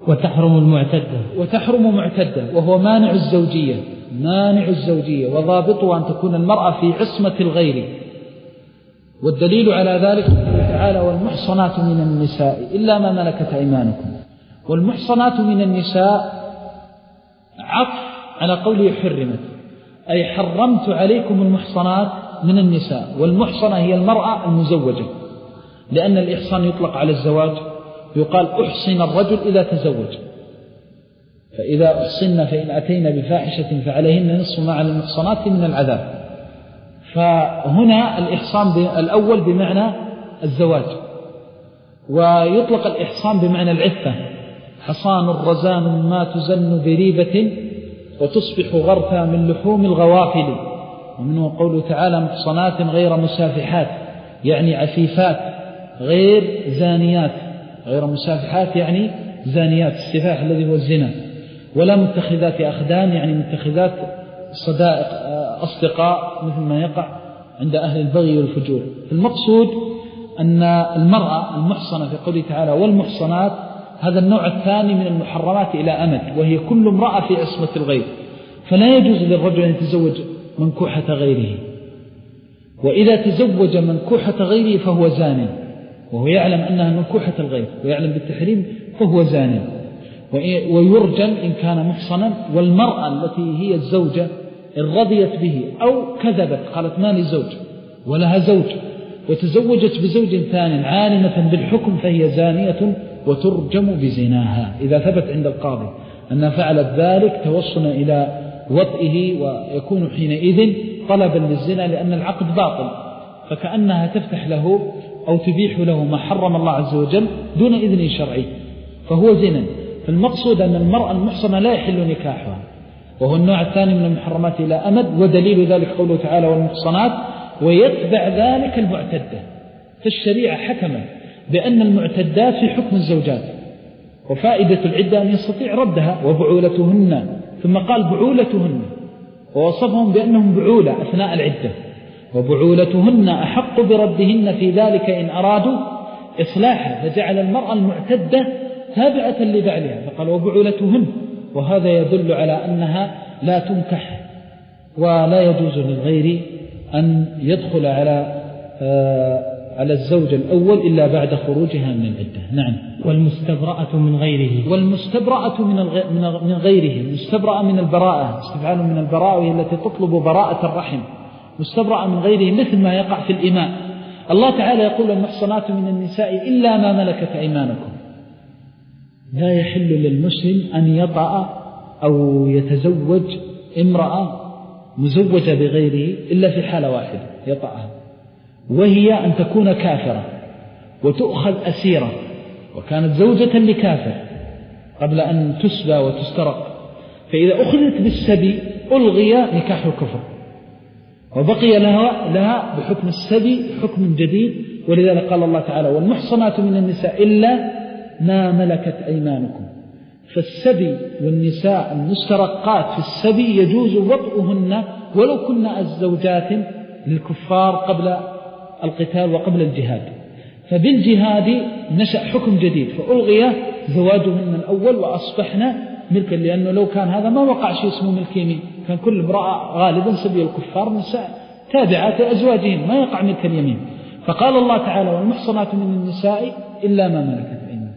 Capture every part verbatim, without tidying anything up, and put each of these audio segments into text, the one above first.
وتحرم المعتدة وتحرم معتدة وهو مانع الزوجية مانع الزوجية وضابطه أن تكون المرأة في عصمة الغير. والدليل على ذلك قوله تعالى والمحصنات من النساء إلا ما ملكت أيمانكم. والمحصنات من النساء عطف على قوله حرمت، أي حرمت عليكم المحصنات من النساء. والمحصنة هي المرأة المزوجة، لأن الإحصان يطلق على الزواج، يقال أحصن الرجل إذا تزوج، فإذا أحصن فإن أتينا بفاحشة فعليهن نصف ما على المحصنات من العذاب. فهنا الإحصان الأول بمعنى الزواج، ويطلق الإحصان بمعنى العفة، حصان الرزان ما تزن بريبة وتصبح غرفا من لحوم الغوافل. ومنه قوله تعالى محصنات غير مسافحات، يعني عفيفات غير زانيات، غير مسافحات يعني زانيات، السفاح الذي هو الزنا، ولا متخذات أخدان يعني متخذات صدائق أصدقاء مثل ما يقع عند أهل البغي والفجور. المقصود أن المرأة المحصنة في قوله تعالى والمحصنات هذا النوع الثاني من المحرمات إلى أمد، وهي كل امرأة في عصمة الغير، فلا يجوز للرجل أن يتزوج منكوحة غيره، وإذا تزوج منكوحة غيره فهو زان، وهو يعلم أنها منكوحة الغير ويعلم بالتحريم فهو زان، ويرجم إن كان محصنا. والمرأة التي هي الزوجة إن رضيت به أو كذبت قالت ما لي زوج ولها زوج وتزوجت بزوج ثاني عالمة بالحكم فهي زانية وترجم بزناها إذا ثبت عند القاضي أنها فعلت ذلك توصلا إلى وطئه، ويكون حينئذ طلبا للزنا لأن العقد باطل، فكأنها تفتح له أو تبيح له ما حرم الله عز وجل دون إذن شرعي، فهو زنا. فالمقصود أن المرأة المحصنة لا يحل نكاحها، وهو النوع الثاني من المحرمات إلى أمد. ودليل ذلك قوله تعالى والمحصنات، ويتبع ذلك المعتدة. فالشريعة حكمت بأن المعتدات في حكم الزوجات، وفائدة العدة أن يستطيع ردها وبعولتهن، ثم قال بعولتهن ووصفهم بأنهم بعولة أثناء العدة، وبعولتهن أحق بردهن في ذلك إن أرادوا إصلاحا، فجعل المرأة المعتدة تابعة لبعلها فقال وبعولتهن، وهذا يدل على أنها لا تنكح ولا يجوز للغير أن يدخل على آه على الزوج الأول إلا بعد خروجها من العدة. نعم. والمستبرأة من غيره، والمستبرأة من, الغ... من غيره، المستبرأة من البراءة، استفعال من البراءة وهي التي تطلب براءة الرحم، مستبرأة من غيره مثل ما يقع في الإماء. الله تعالى يقول المحصنات من النساء إلا ما ملكت أيمانكم. لا يحل للمسلم أن يطأ أو يتزوج امرأة مزوجة بغيره إلا في حالة واحدة يطأها، وهي أن تكون كافرة وتؤخذ أسيرة، وكانت زوجة لكافر قبل أن تسبى وتسترق، فإذا أخذت بالسبي ألغي نكاح الكفر وبقي لها, لها بحكم السبي حكم جديد. ولذلك قال الله تعالى والمحصنات من النساء إلا ما ملكت أيمانكم. فالسبي والنساء المسترقات في السبي يجوز وطئهن ولو كنا الزوجات للكفار قبل القتال وقبل الجهاد، فبالجهاد نشأ حكم جديد فألغي زواجهن الأول وأصبحنا ملكا، لأنه لو كان هذا ما وقع شيء اسمه ملك يمين، كان كل امرأة غالبا سبي الكفار نساء تابعات أزواجهم ما يقع ملك اليمين. فقال الله تعالى والمحصنات من النساء إلا ما ملكت أيمانكم،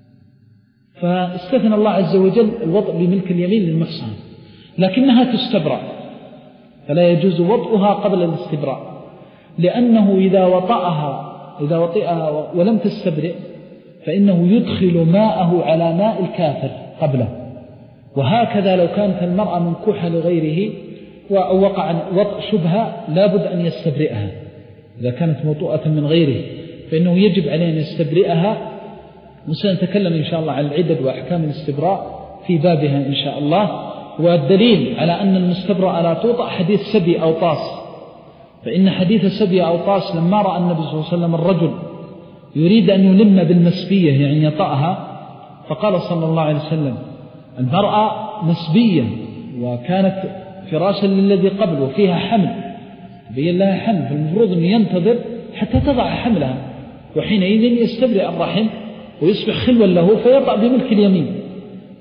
فاستثنى الله عز وجل الوطء بملك اليمين للمحصن، لكنها تستبرأ فلا يجوز وطئها قبل الاستبراء، لأنه إذا وطأها إذا وطئها ولم تستبرئ فإنه يدخل ماءه على ماء الكافر قبله. وهكذا لو كانت المرأة منكوحة لغيره ووقع وطء شبهة لابد أن يستبرئها، إذا كانت موطوءة من غيره فإنه يجب عليه أن يستبرئها. وسنتكلم إن شاء الله عن العدد وأحكام الاستبراء في بابها إن شاء الله. والدليل على أن المستبرأ لا توطأ حديث سبي أو طاس، فإن حديث سبي أو طاس لما رأى النبي صلى الله عليه وسلم الرجل يريد أن يلم بالمسبية يعني يطأها، فقال صلى الله عليه وسلم المرأة مسبية وكانت فراشا للذي قبل وفيها حمل، بين لها حمل، فالمفروض أن ينتظر حتى تضع حملها، وحينئذ يستبرئ الرحم ويصبح خلوا له فيطأ بملك اليمين.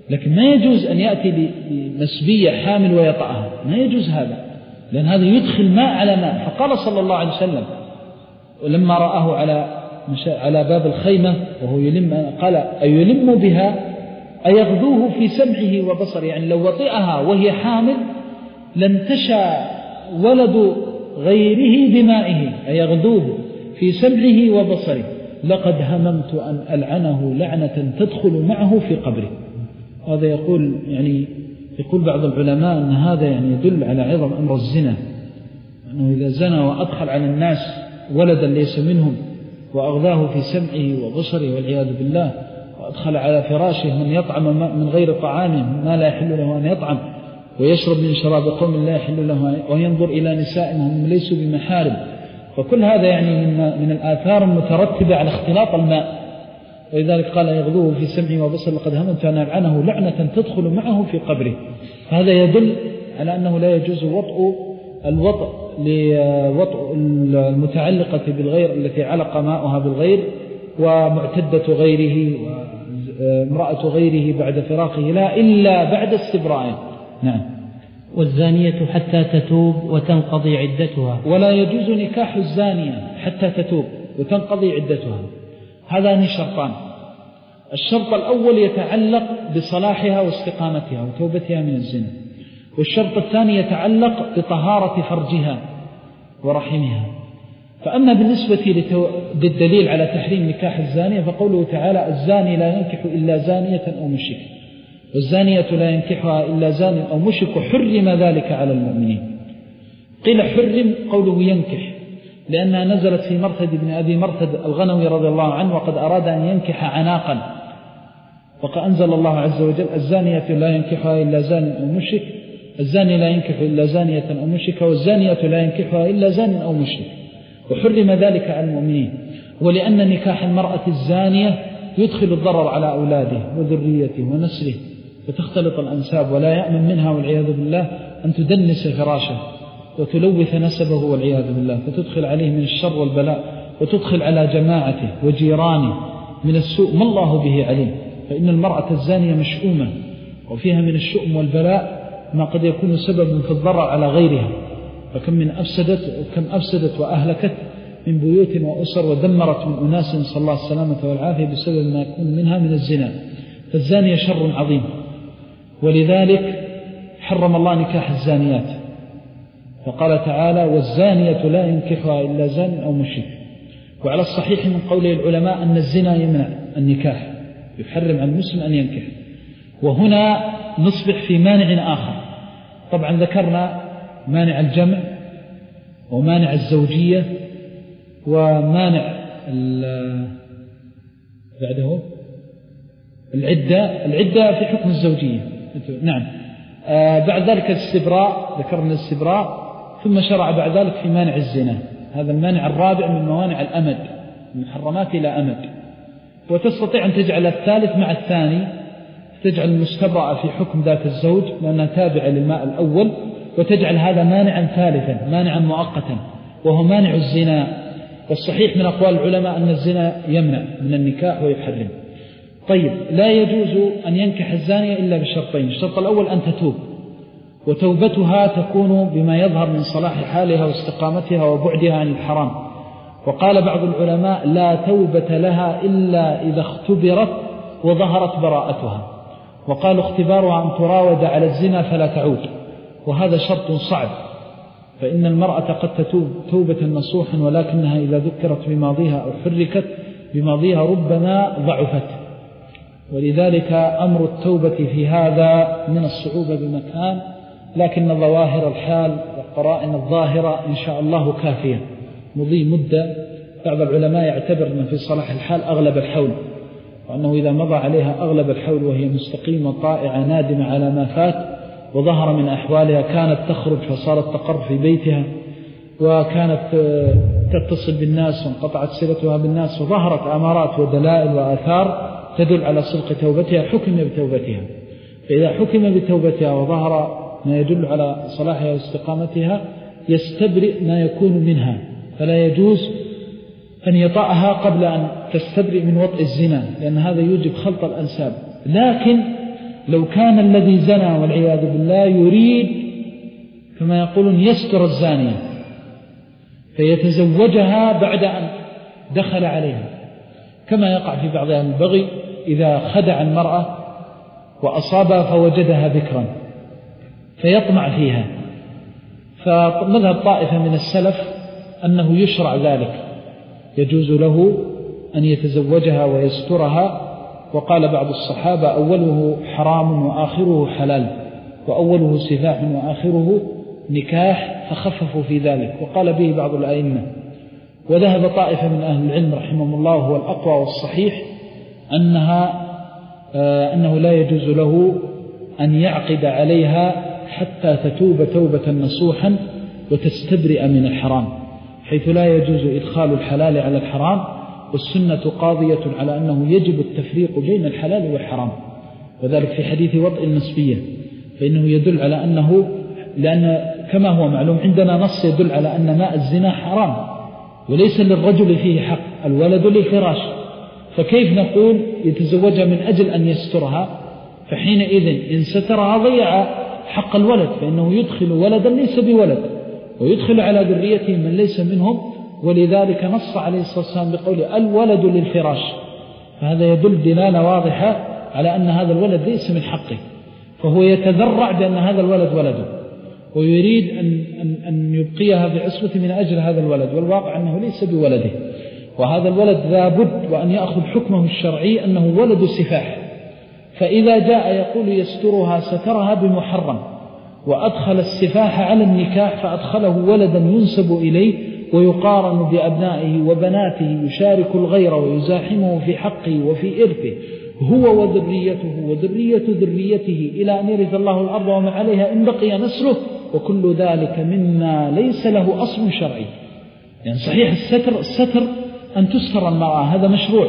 لكن ما يجوز أن يأتي بنسبية حامل ويطأها، ما يجوز هذا، لأن هذا يدخل ماء على ماء. فقال صلى الله عليه وسلم ولما رآه على على باب الخيمة وهو يلم، قال أيلم بها أيغذوه في سمعه وبصره، يعني لو وطئها وهي حامل لانتشى ولد غيره بمائه، أيغذوه في سمعه وبصره، لقد هممت أن ألعنه لعنة تدخل معه في قبره. هذا يقول يعني يقول بعض العلماء أن هذا يعني يدل على عظم أمر الزنا، أنه إذا زنى وأدخل على الناس ولدا ليس منهم وأغذاه في سمعه وبصره والعياذ بالله، وأدخل على فراشه من يطعم من غير طعامه ما لا يحل له أن يطعم، ويشرب من شراب قوم لا يحل له، وينظر إلى نسائهم هم ليسوا بمحارم، فكل هذا يعني من, من الآثار المترتبة على اختلاط الماء. ولذلك قال يغذوه في سمعه وبصره لقد هممت أن ألعنه لعنة تدخل معه في قبره. فهذا يدل على أنه لا يجوز وطء الوطء لوطء المتعلقة بالغير التي علق ماؤها بالغير ومعتدة غيره وامرأة غيره بعد فراقه، لا إلا بعد استبراء. نعم. والزانية حتى تتوب وتنقضي عدتها. ولا يجوز نكاح الزانية حتى تتوب وتنقضي عدتها. هذان شرطان. الشرط الأول يتعلق بصلاحها واستقامتها وتوبتها من الزنا، والشرط الثاني يتعلق بطهارة فرجها ورحمها. فأما بالنسبة للدليل على تحريم نكاح الزانية فقوله تعالى الزاني لا ينكح إلا زانية أو مشرك، والزانية لا ينكحها إلا زان أو مشرك، وحرم ذلك على المؤمنين. قيل حرم قوله ينكح لأنها نزلت في مرثد بن أبي مرثد الغنوي رضي الله عنه، وقد أراد أن ينكح عناقا، فأنزل الله عز وجل الزانية لا ينكحها إلا زان أو مشرك، الزاني لا ينكح إلا زانية أو مشركة، والزانية لا ينكحها إلا زان أو مشرك، وحرم ذلك على المؤمنين. ولأن نكاح المرأة الزانية يدخل الضرر على أولاده وذريته ونسله، فتختلط الأنساب، ولا يأمن منها والعياذ بالله أن تدنس فراشه وتلوث نسبه والعياذ بالله، فتدخل عليه من الشر والبلاء، وتدخل على جماعته وجيرانه من السوء ما الله به عليم. فإن المرأة الزانية مشؤومة وفيها من الشؤم والبلاء ما قد يكون سبب في الضرر على غيرها، فكم من أفسدت وكم أفسدت وأهلكت من بيوت وأسر، ودمرت من أناس صلى الله السلامة والعافية بسبب ما يكون منها من الزنا. فالزانية شر عظيم، ولذلك حرم الله نكاح الزانيات، فقال تعالى والزانية لا ينكحها إلا زان أو مشرك. وعلى الصحيح من قول العلماء أن الزنا يمنع النكاح، يحرم على المسلم أن ينكح. وهنا نصبح في مانع آخر. طبعا ذكرنا مانع الجمع ومانع الزوجية ومانع بعده العدة العدة في حكم الزوجية. نعم. آه بعد ذلك الاستبراء، ذكرنا الاستبراء، ثم شرع بعد ذلك في مانع الزنا. هذا المانع الرابع من موانع الأمد، من محرمات إلى أمد. وتستطيع أن تجعل الثالث مع الثاني، تجعل المستبرأ في حكم ذات الزوج لأنها تابعة للماء الأول، وتجعل هذا مانعا ثالثا مانعا مؤقتا وهو مانع الزنا. والصحيح من أقوال العلماء أن الزنا يمنع من النكاح ويحرم. طيب، لا يجوز أن ينكح الزانية إلا بشرطين. الشرط الأول أن تتوب، وتوبتها تكون بما يظهر من صلاح حالها واستقامتها وبعدها عن الحرام. وقال بعض العلماء لا توبة لها إلا إذا اختبرت وظهرت براءتها، وقالوا اختبارها أن تراود على الزنا فلا تعود، وهذا شرط صعب، فإن المرأة قد تتوب توبة نصوحا، ولكنها إذا ذكرت بماضيها أو حركت بماضيها ربما ضعفت. ولذلك أمر التوبة في هذا من الصعوبة بمكان، لكن ظواهر الحال والقرائن الظاهرة إن شاء الله كافية. مضي مدة، بعض العلماء يعتبر أن في صلاح الحال أغلب الحول، وأنه إذا مضى عليها أغلب الحول وهي مستقيمة طائعة نادمة على ما فات، وظهر من أحوالها كانت تخرج فصارت تقر في بيتها، وكانت تتصل بالناس وانقطعت صلتها بالناس، وظهرت أمارات ودلائل وآثار تدل على صدق توبتها، حكم بتوبتها. فإذا حكم بتوبتها وظهر ما يدل على صلاحها واستقامتها يستبرئ ما يكون منها، فلا يجوز أن يطأها قبل أن تستبرئ من وطء الزنا، لأن هذا يوجب خلط الأنساب. لكن لو كان الذي زنى والعياذ بالله يريد كما يقولون يستر الزانية فيتزوجها بعد أن دخل عليها، كما يقع في بعض أهل البغي إذا خدع المرأة وأصابها فوجدها بكرا فيطمع فيها. فمذهب طائفة من السلف أنه يشرع ذلك، يجوز له أن يتزوجها ويسترها. وقال بعض الصحابة أوله حرام وآخره حلال، وأوله سفاح وآخره نكاح، فخففوا في ذلك، وقال به بعض الأئمة. وذهب طائفة من أهل العلم رحمهم الله هو الأقوى والصحيح أنها آه أنه لا يجوز له أن يعقد عليها حتى تتوب توبة نصوحا وتستبرئ من الحرام، حيث لا يجوز إدخال الحلال على الحرام، والسنة قاضية على أنه يجب التفريق بين الحلال والحرام، وذلك في حديث وضع النسبية، فإنه يدل على أنه، لأن كما هو معلوم عندنا نص يدل على أن ماء الزنا حرام وليس للرجل فيه حق، الولد للفراش، فكيف نقول يتزوجها من أجل أن يسترها؟ فحينئذ إن سترها ضيع حق الولد، فإنه يدخل ولدا ليس بولد ويدخل على ذريته من ليس منهم، ولذلك نص عليه الصلاة والسلام بقوله الولد للفراش، فهذا يدل دلالة واضحة على أن هذا الولد ليس من حقه، فهو يتذرع بأن هذا الولد ولده ويريد أن, أن, أن يبقيها بعصمة من أجل هذا الولد، والواقع أنه ليس بولده، وهذا الولد لابد وأن يأخذ حكمه الشرعي أنه ولد سفاح. فإذا جاء يقول يسترها سترها بمحرم وأدخل السفاح على النكاح فأدخله ولدا ينسب إليه ويقارن بأبنائه وبناته، يشارك الغير ويزاحمه في حقه وفي إرثه هو وذريته وذرية ذريته إلى أن يرث الله الأرض ومن عليها إن بقي نسله، وكل ذلك مما ليس له أصل شرعي. يعني صحيح الستر الستر أن تستر المرأة هذا مشروع،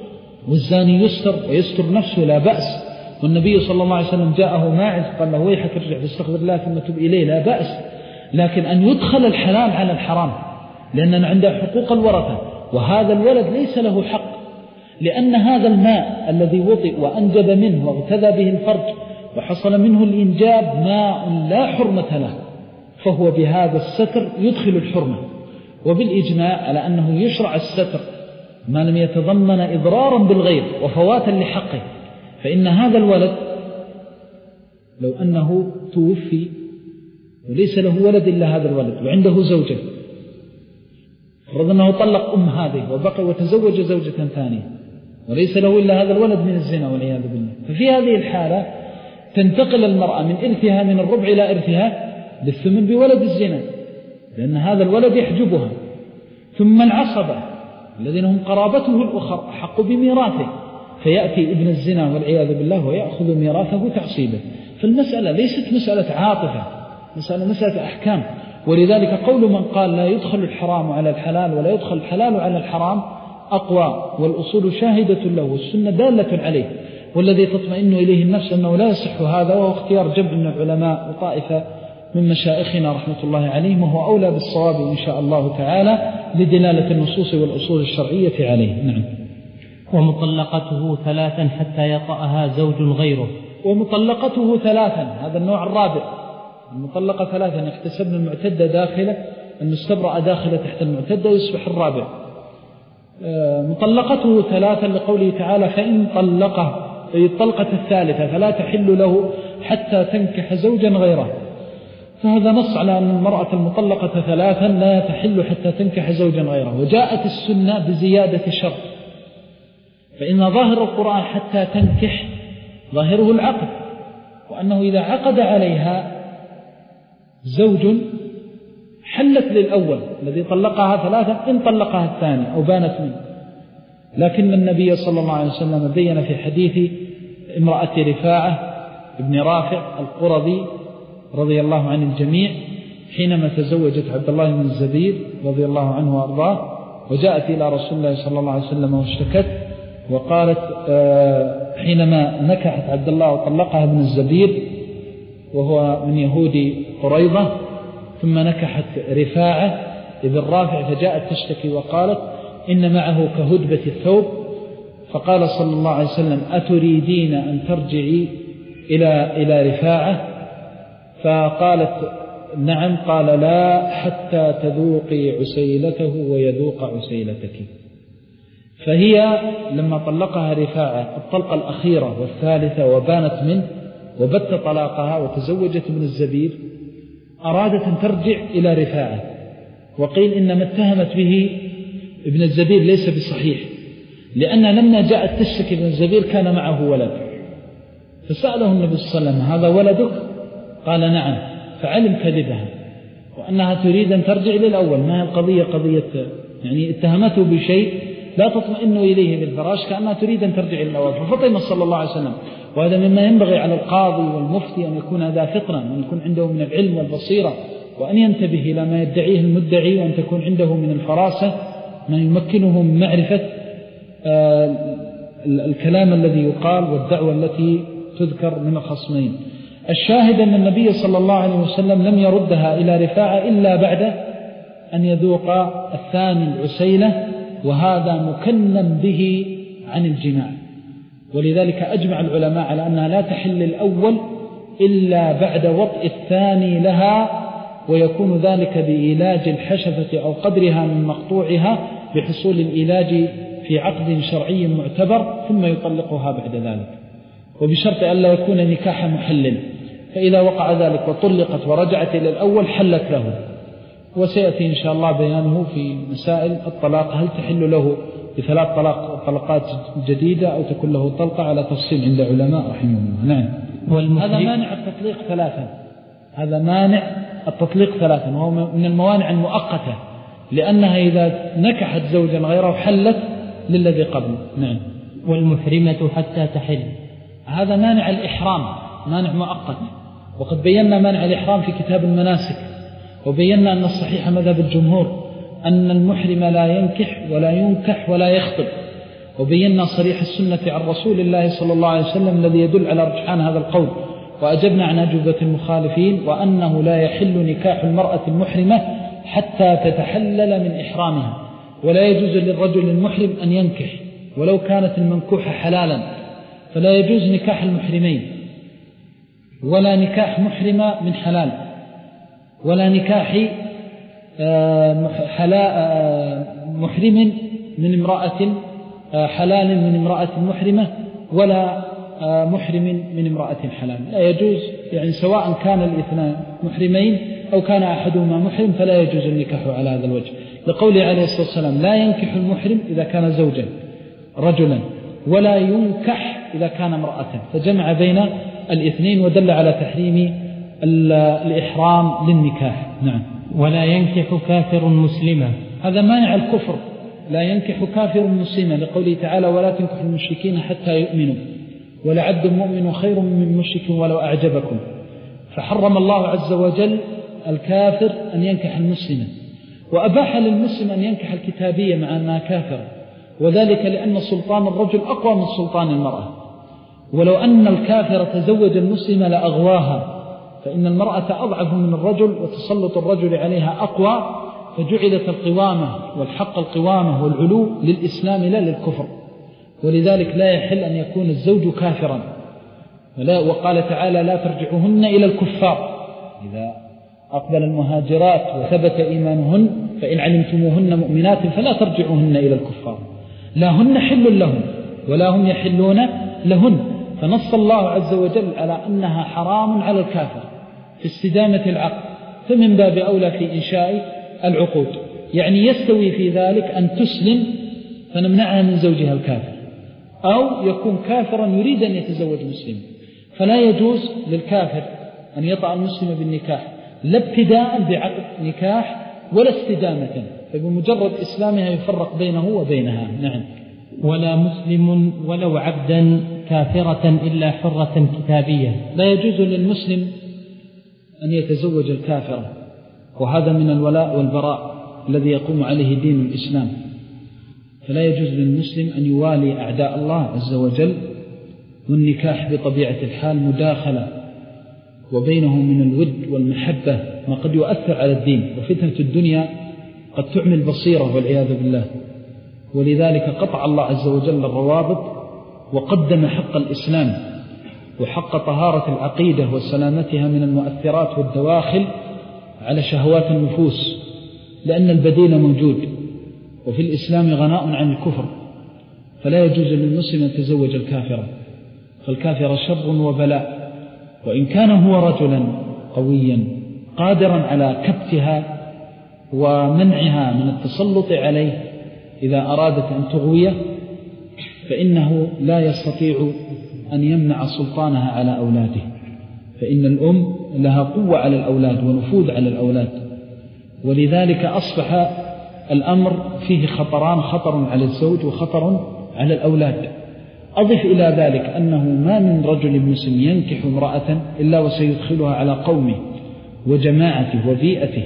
والزاني يستر ويستر نفسه لا بأس، والنبي صلى الله عليه وسلم جاءه ماعز قال له ويحك ارجع فاستغفر الله ثم تب إليه لا بأس، لكن أن يدخل الحلال على الحرام لأننا عنده حقوق الورثة، وهذا الولد ليس له حق، لأن هذا الماء الذي وطئ وأنجب منه واغتذى به الفرج وحصل منه الإنجاب ماء لا حرمة له، فهو بهذا الستر يدخل الحرمة. وبالإجماع على أنه يشرع الستر ما لم يتضمن إضرارا بالغير وفواتا لحقه، فإن هذا الولد لو أنه توفي وليس له ولد إلا هذا الولد وعنده زوجة، فرض أنه طلق أم هذه وبقي وتزوج زوجة ثانية وليس له إلا هذا الولد من الزنا والعياذ بالله، ففي هذه الحالة تنتقل المرأة من إرثها من الربع إلى إرثها للثمن بولد الزنا، لأن هذا الولد يحجبها. ثم العصبة الذين هم قرابته الأخر أحق بميراثه، فيأتي ابن الزنا والعياذ بالله ويأخذ ميراثه تعصيبا. فالمسألة ليست مسألة عاطفة، مسألة مسألة أحكام. ولذلك قول من قال لا يدخل الحرام على الحلال ولا يدخل الحلال على الحرام أقوى، والأصول شاهدة له والسنة دالة عليه، والذي تطمئن إليه النفس أنه لا يصح هذا، وهو اختيار جمع من العلماء وطائفة من مشائخنا رحمة الله عليهم، وهو أولى بالصواب إن شاء الله تعالى لدلالة النصوص والأصول الشرعية عليه. نعم. ومطلقته ثلاثا حتى يطأها زوج غيره. ومطلقته ثلاثا هذا النوع الرابع، المطلقة ثلاثا يحتسب المعتدة داخلة، المستبرأ داخلة تحت المعتدة يصبح الرابع. مطلقته ثلاثا لقوله تعالى فإن طلقه، أي الطلقة الثالثة فلا تحل له حتى تنكح زوجا غيره، فهذا نص على أن المرأة المطلقة ثلاثا لا تحل حتى تنكح زوجا غيره. وجاءت السنة بزيادة شرط، فإن ظاهر القرآن حتى تنكح ظاهره العقد، وأنه إذا عقد عليها زوج حلت للأول الذي طلقها ثلاثا إن طلقها الثاني أو بانت منه. لكن النبي صلى الله عليه وسلم بين في حديث امرأة رفاعة ابن رافع القرظي رضي الله عن الجميع حينما تزوجت عبد الله بن الزبير رضي الله عنه وأرضاه، وجاءت إلى رسول الله صلى الله عليه وسلم واشتكت، وقالت حينما نكحت عبد الله وطلقها ابن الزبير وهو من يهود قريظة، ثم نكحت رفاعة ابن رافع، فجاءت تشتكي وقالت إن معه كهدبة الثوب، فقال صلى الله عليه وسلم أتريدين أن ترجعي إلى إلى رفاعة، فقالت نعم، قال لا حتى تذوقي عسيلته ويذوق عسيلتك. فهي لما طلقها رفاعة الطلقة الأخيرة والثالثة وبانت منه وبت طلاقها وتزوجت ابن الزبير، أرادت أن ترجع إلى رفاعة، وقيل إنما اتهمت به ابن الزبير ليس بصحيح، لأن لما جاءت تشتكي ابن الزبير كان معه ولد، فسأله النبي صلى الله عليه وسلم هذا ولدك؟ قال نعم، فعلم كذبها وأنها تريد أن ترجع للأول، ما هي القضية قضية يعني اتهمته بشيء لا تطمئن إليه بالفراش، كأنها تريد أن ترجع للأول. ففطن صلى الله عليه وسلم، وهذا مما ينبغي على القاضي والمفتي أن يكون هذا فطنا، وأن يكون عنده من العلم والبصيرة، وأن ينتبه إلى ما يدعيه المدعي، وأن تكون عنده من الفراسة ما يمكنه من معرفة آه الكلام الذي يقال والدعوة التي تذكر من الخصمين. الشاهد أن النبي صلى الله عليه وسلم لم يردها إلى رفاعة إلا بعد أن يذوق الثاني العسيلة، وهذا مكنن به عن الجماع، ولذلك أجمع العلماء على أنها لا تحل الأول إلا بعد وطء الثاني لها، ويكون ذلك بإيلاج الحشفة أو قدرها من مقطوعها بحصول الإيلاج في عقد شرعي معتبر، ثم يطلقها بعد ذلك، وبشرط أن لا يكون نكاح محلل. فإذا وقع ذلك وطلقت ورجعت إلى الأول حلت له، وسيأتي إن شاء الله بيانه في مسائل الطلاق، هل تحل له بثلاث طلاق طلقات جديدة أو تكون له طلقة، على تفصيل عند علماء رحمه الله. نعم. هذا مانع التطليق ثلاثا، هذا مانع التطليق ثلاثا، وهو من الموانع المؤقتة، لأنها إذا نكحت زوجا غيره حلت للذي قبل. نعم. والمحرمة حتى تحل، هذا مانع الإحرام، مانع مؤقت، وقد بينا مانع الإحرام في كتاب المناسك، وبينا أن الصحيح مذهب الجمهور أن المحرم لا ينكح ولا ينكح ولا يخطب، وبينا صريح السنة عن رسول الله صلى الله عليه وسلم الذي يدل على رجحان هذا القول، وأجبنا عن أجوبة المخالفين، وأنه لا يحل نكاح المرأة المحرمة حتى تتحلل من إحرامها، ولا يجوز للرجل المحرم أن ينكح ولو كانت المنكوحة حلالا، فلا يجوز نكاح المحرمين، ولا نكاح محرمة من حلال، ولا نكاح محرم من امرأة حلال من امرأة محرمة، ولا محرم من امرأة حلال، لا يجوز، يعني سواء كان الاثنان محرمين أو كان أحدهما محرم فلا يجوز النكاح على هذا الوجه، لقوله عليه الصلاة والسلام لا ينكح المحرم إذا كان زوجا رجلا، ولا ينكح إذا كان امرأة، فجمع بين الاثنين ودل على تحريم الإحرام للنكاح. نعم. ولا ينكح كافر مسلما، هذا مانع الكفر، لا ينكح كافر مسلما، لقوله تعالى ولا تنكح المشركين حتى يؤمنوا، ولعبد مؤمن خير من مشرك ولو أعجبكم، فحرم الله عز وجل الكافر أن ينكح المسلم، وأباح للمسلم أن ينكح الكتابية مع أنها كافرة، وذلك لأن سلطان الرجل أقوى من سلطان المرأة، ولو أن الكافر تزوج المسلم لأغواها، فإن المرأة أضعف من الرجل وتسلط الرجل عليها أقوى، فجعلت القوامة والحق القوامة والعلو للإسلام لا للكفر، ولذلك لا يحل أن يكون الزوج كافرا، ولا وقال تعالى لا ترجعوهن إلى الكفار إذا أقبل المهاجرات وثبت إيمانهن فإن علمتموهن مؤمنات فلا ترجعوهن إلى الكفار، لا هن حل لهم ولا هم يحلون لهن، فنص الله عز وجل على أنها حرام على الكافر في استدامة العقد، فمن باب أولى في إنشاء العقود، يعني يستوي في ذلك أن تسلم فنمنعها من زوجها الكافر، أو يكون كافرا يريد أن يتزوج مسلم، فلا يجوز للكافر أن يطأ المسلم بالنكاح لا ابتداء بعقد نكاح ولا استدامة، فبمجرد إسلامها يفرق بينه وبينها. نعم. ولا مسلم ولو عبدا كافرة إلا حرة كتابية، لا يجوز للمسلم أن يتزوج الكافرة، وهذا من الولاء والبراء الذي يقوم عليه دين الإسلام، فلا يجوز للمسلم أن يوالي أعداء الله عز وجل، والنكاح بطبيعة الحال مداخلة وبينه من الود والمحبة ما قد يؤثر على الدين، وفتنة الدنيا قد تعمي البصيرة والعياذ بالله، ولذلك قطع الله عز وجل الروابط وقدم حق الإسلام، وحق طهارة العقيدة وسلامتها من المؤثرات والدواخل على شهوات النفوس، لأن البديل موجود، وفي الإسلام غناء عن الكفر، فلا يجوز للمسلم أن يتزوج الكافرة، فالكافرة شر وبلاء، وإن كان هو رجلا قويا قادرا على كبتها ومنعها من التسلط عليه إذا أرادت أن تغويه، فإنه لا يستطيع أن يمنع سلطانها على أولاده، فإن الأم لها قوة على الأولاد ونفوذ على الأولاد، ولذلك أصبح الأمر فيه خطران، خطر على الزوج وخطر على الأولاد. أضف إلى ذلك أنه ما من رجل مسلم ينكح امرأة إلا وسيدخلها على قومه وجماعته وبيئته،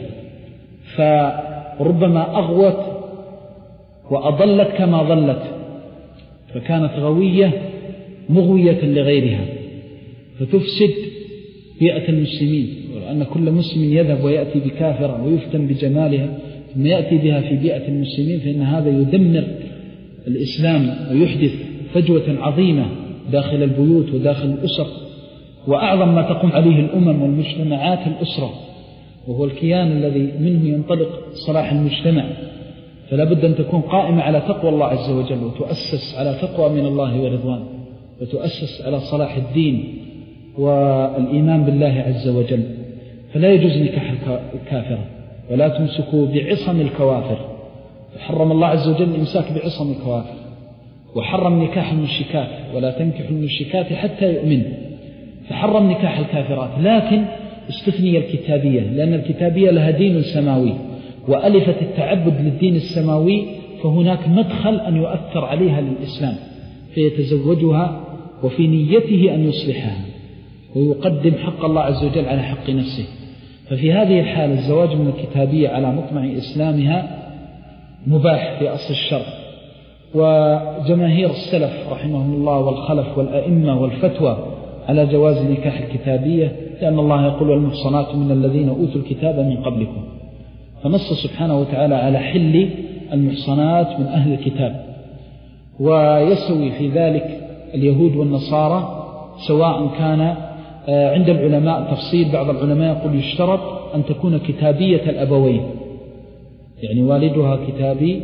فربما أغوت وأضلت كما ضلت، فكانت غوية مغوية لغيرها فتفسد بيئة المسلمين، وأن كل مسلم يذهب ويأتي بكافرة ويفتن بجمالها ثم يأتي بها في بيئة المسلمين، فإن هذا يدمر الإسلام ويحدث فجوة عظيمة داخل البيوت وداخل الأسر. وأعظم ما تقوم عليه الأمم والمجتمعات الأسرة، وهو الكيان الذي منه ينطلق صلاح المجتمع، فلا بد أن تكون قائمة على تقوى الله عز وجل، وتؤسس على تقوى من الله ورضوان، وتؤسس على صلاح الدين والإيمان بالله عز وجل. فلا يجوز نكاح الكافرة، ولا تمسكوا بعصم الكوافر، حرم الله عز وجل الإمساك بعصم الكوافر، وحرم نكاح المشركات، ولا تنكحوا المشركات حتى يؤمن، فحرم نكاح الكافرات، لكن استثني الكتابية، لأن الكتابية لها دين سماوي وألفت التعبد للدين السماوي، فهناك مدخل أن يؤثر عليها للإسلام فيتزوجها وفي نيته أن يصلحها ويقدم حق الله عز وجل على حق نفسه. ففي هذه الحالة الزواج من الكتابية على مطمع إسلامها مباح في أصل الشرع. وجماهير السلف رحمهم الله والخلف والأئمة والفتوى على جواز نكاح الكتابية، لأن الله يقول والمحصنات من الذين أوتوا الكتاب من قبلكم، فنص سبحانه وتعالى على حل المحصنات من أهل الكتاب، ويسوي في ذلك اليهود والنصارى، سواء كان عند العلماء تفصيل، بعض العلماء يقول يشترط أن تكون كتابية الأبوين، يعني والدها كتابي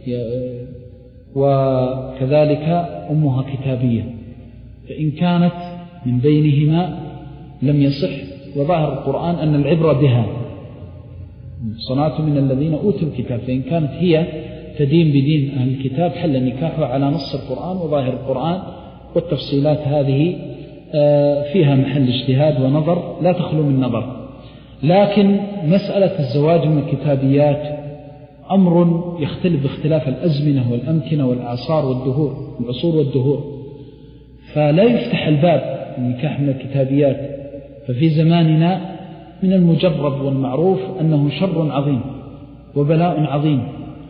وكذلك أمها كتابية، فإن كانت من بينهما لم يصح. وظاهر القرآن أن العبرة بها، صنعت من الذين أوتوا الكتاب، فإن كانت هي تدين بدين أهل الكتاب حل نكاحها على نص القرآن وظاهر القرآن، والتفصيلات هذه فيها محل اجتهاد ونظر لا تخلو من نظر. لكن مسألة الزواج من الكتابيات أمر يختلف باختلاف الأزمنة والأمكنة والأعصار والدهور العصور والدهور، فلا يفتح الباب النكاح من الكتابيات. ففي زماننا من المجرب والمعروف أنه شر عظيم وبلاء عظيم،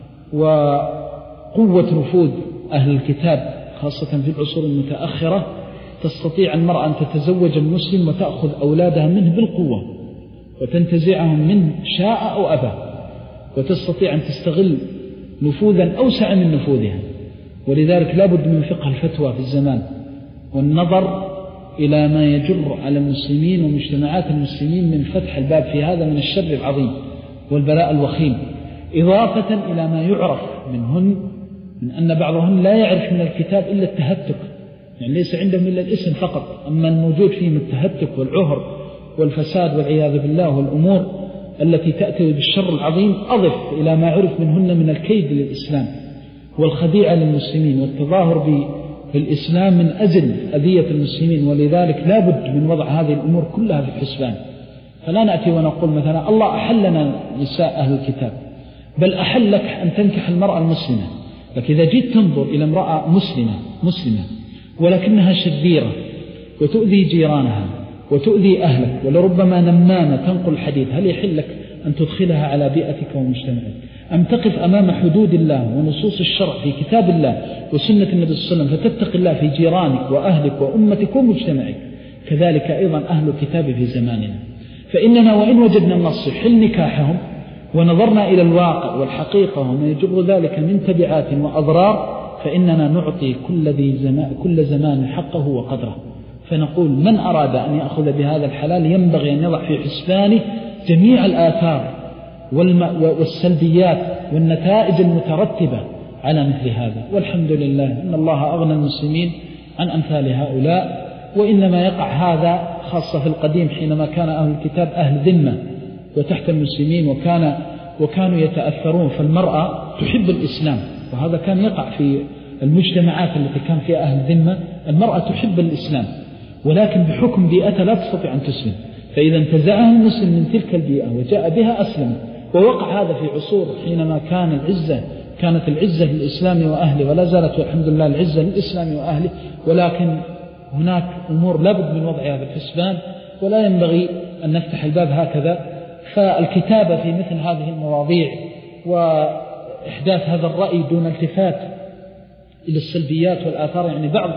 وقوة نفوذ أهل الكتاب خاصة في العصور المتأخرة تستطيع المرأة أن تتزوج المسلم وتأخذ أولادها منه بالقوة وتنتزعهم منه شاء أو أبى، وتستطيع أن تستغل نفوذا أوسع من نفوذها. ولذلك لا بد من فقه الفتوى في الزمان والنظر إلى ما يجر على المسلمين ومجتمعات المسلمين من فتح الباب في هذا من الشر العظيم والبلاء الوخيم، إضافة إلى ما يعرف منهن من أن بعضهن لا يعرف من الكتاب إلا التهتك، يعني ليس عندهم إلا الاسم فقط، أما الموجود فيهم التهتك والعهر والفساد والعياذ بالله والأمور التي تأتي بالشر العظيم. أضف إلى ما عرف منهن من الكيد للإسلام والخديعة للمسلمين والتظاهر بالإسلام من أجل أذية المسلمين. ولذلك لا بد من وضع هذه الأمور كلها في الحسبان، فلا نأتي ونقول مثلا الله أحلنا نساء أهل الكتاب، بل أحل لك أن تنكح المرأة المسلمة. لكن إذا جيت تنظر إلى امرأة مسلمة مسلمة ولكنها شريرة وتؤذي جيرانها وتؤذي أهلك ولربما نمامة تنقل الحديث، هل يحل لك أن تدخلها على بيئتك ومجتمعك؟ أم تقف أمام حدود الله ونصوص الشرع في كتاب الله وسنة النبي صلى الله عليه وسلم فتتق الله في جيرانك وأهلك وأمتك ومجتمعك؟ كذلك أيضا أهل الكتاب في زماننا، فإننا وإن وجدنا النص حل نكاحهم ونظرنا إلى الواقع والحقيقة وما يجب ذلك من تبعات وأضرار، فإننا نعطي كل ذي زمان كل زمان حقه وقدره. فنقول من أراد أن يأخذ بهذا الحلال ينبغي أن يضع في حسبانه جميع الآثار والسلبيات والنتائج المترتبة على مثل هذا. والحمد لله أن الله أغنى المسلمين عن أمثال هؤلاء. وإنما يقع هذا خاصة في القديم حينما كان أهل الكتاب أهل ذمة وتحت المسلمين وكان وكانوا يتأثرون، فالمرأة تحب الإسلام، وهذا كان يقع في المجتمعات التي كان فيها أهل ذمة. المرأة تحب الإسلام ولكن بحكم بيئتها لا تستطيع أن تسلم، فإذا انتزعها المسلم من تلك البيئة وجاء بها أسلم. ووقع هذا في عصور حينما كان العزة كانت العزة للإسلام وأهله، ولا زالت والحمد لله العزة للإسلام وأهله، ولكن هناك أمور لابد من وضعها بالحسبان، ولا ينبغي أن نفتح الباب هكذا. فالكتابة في مثل هذه المواضيع وإحداث هذا الرأي دون التفات إلى السلبيات والآثار، يعني بعض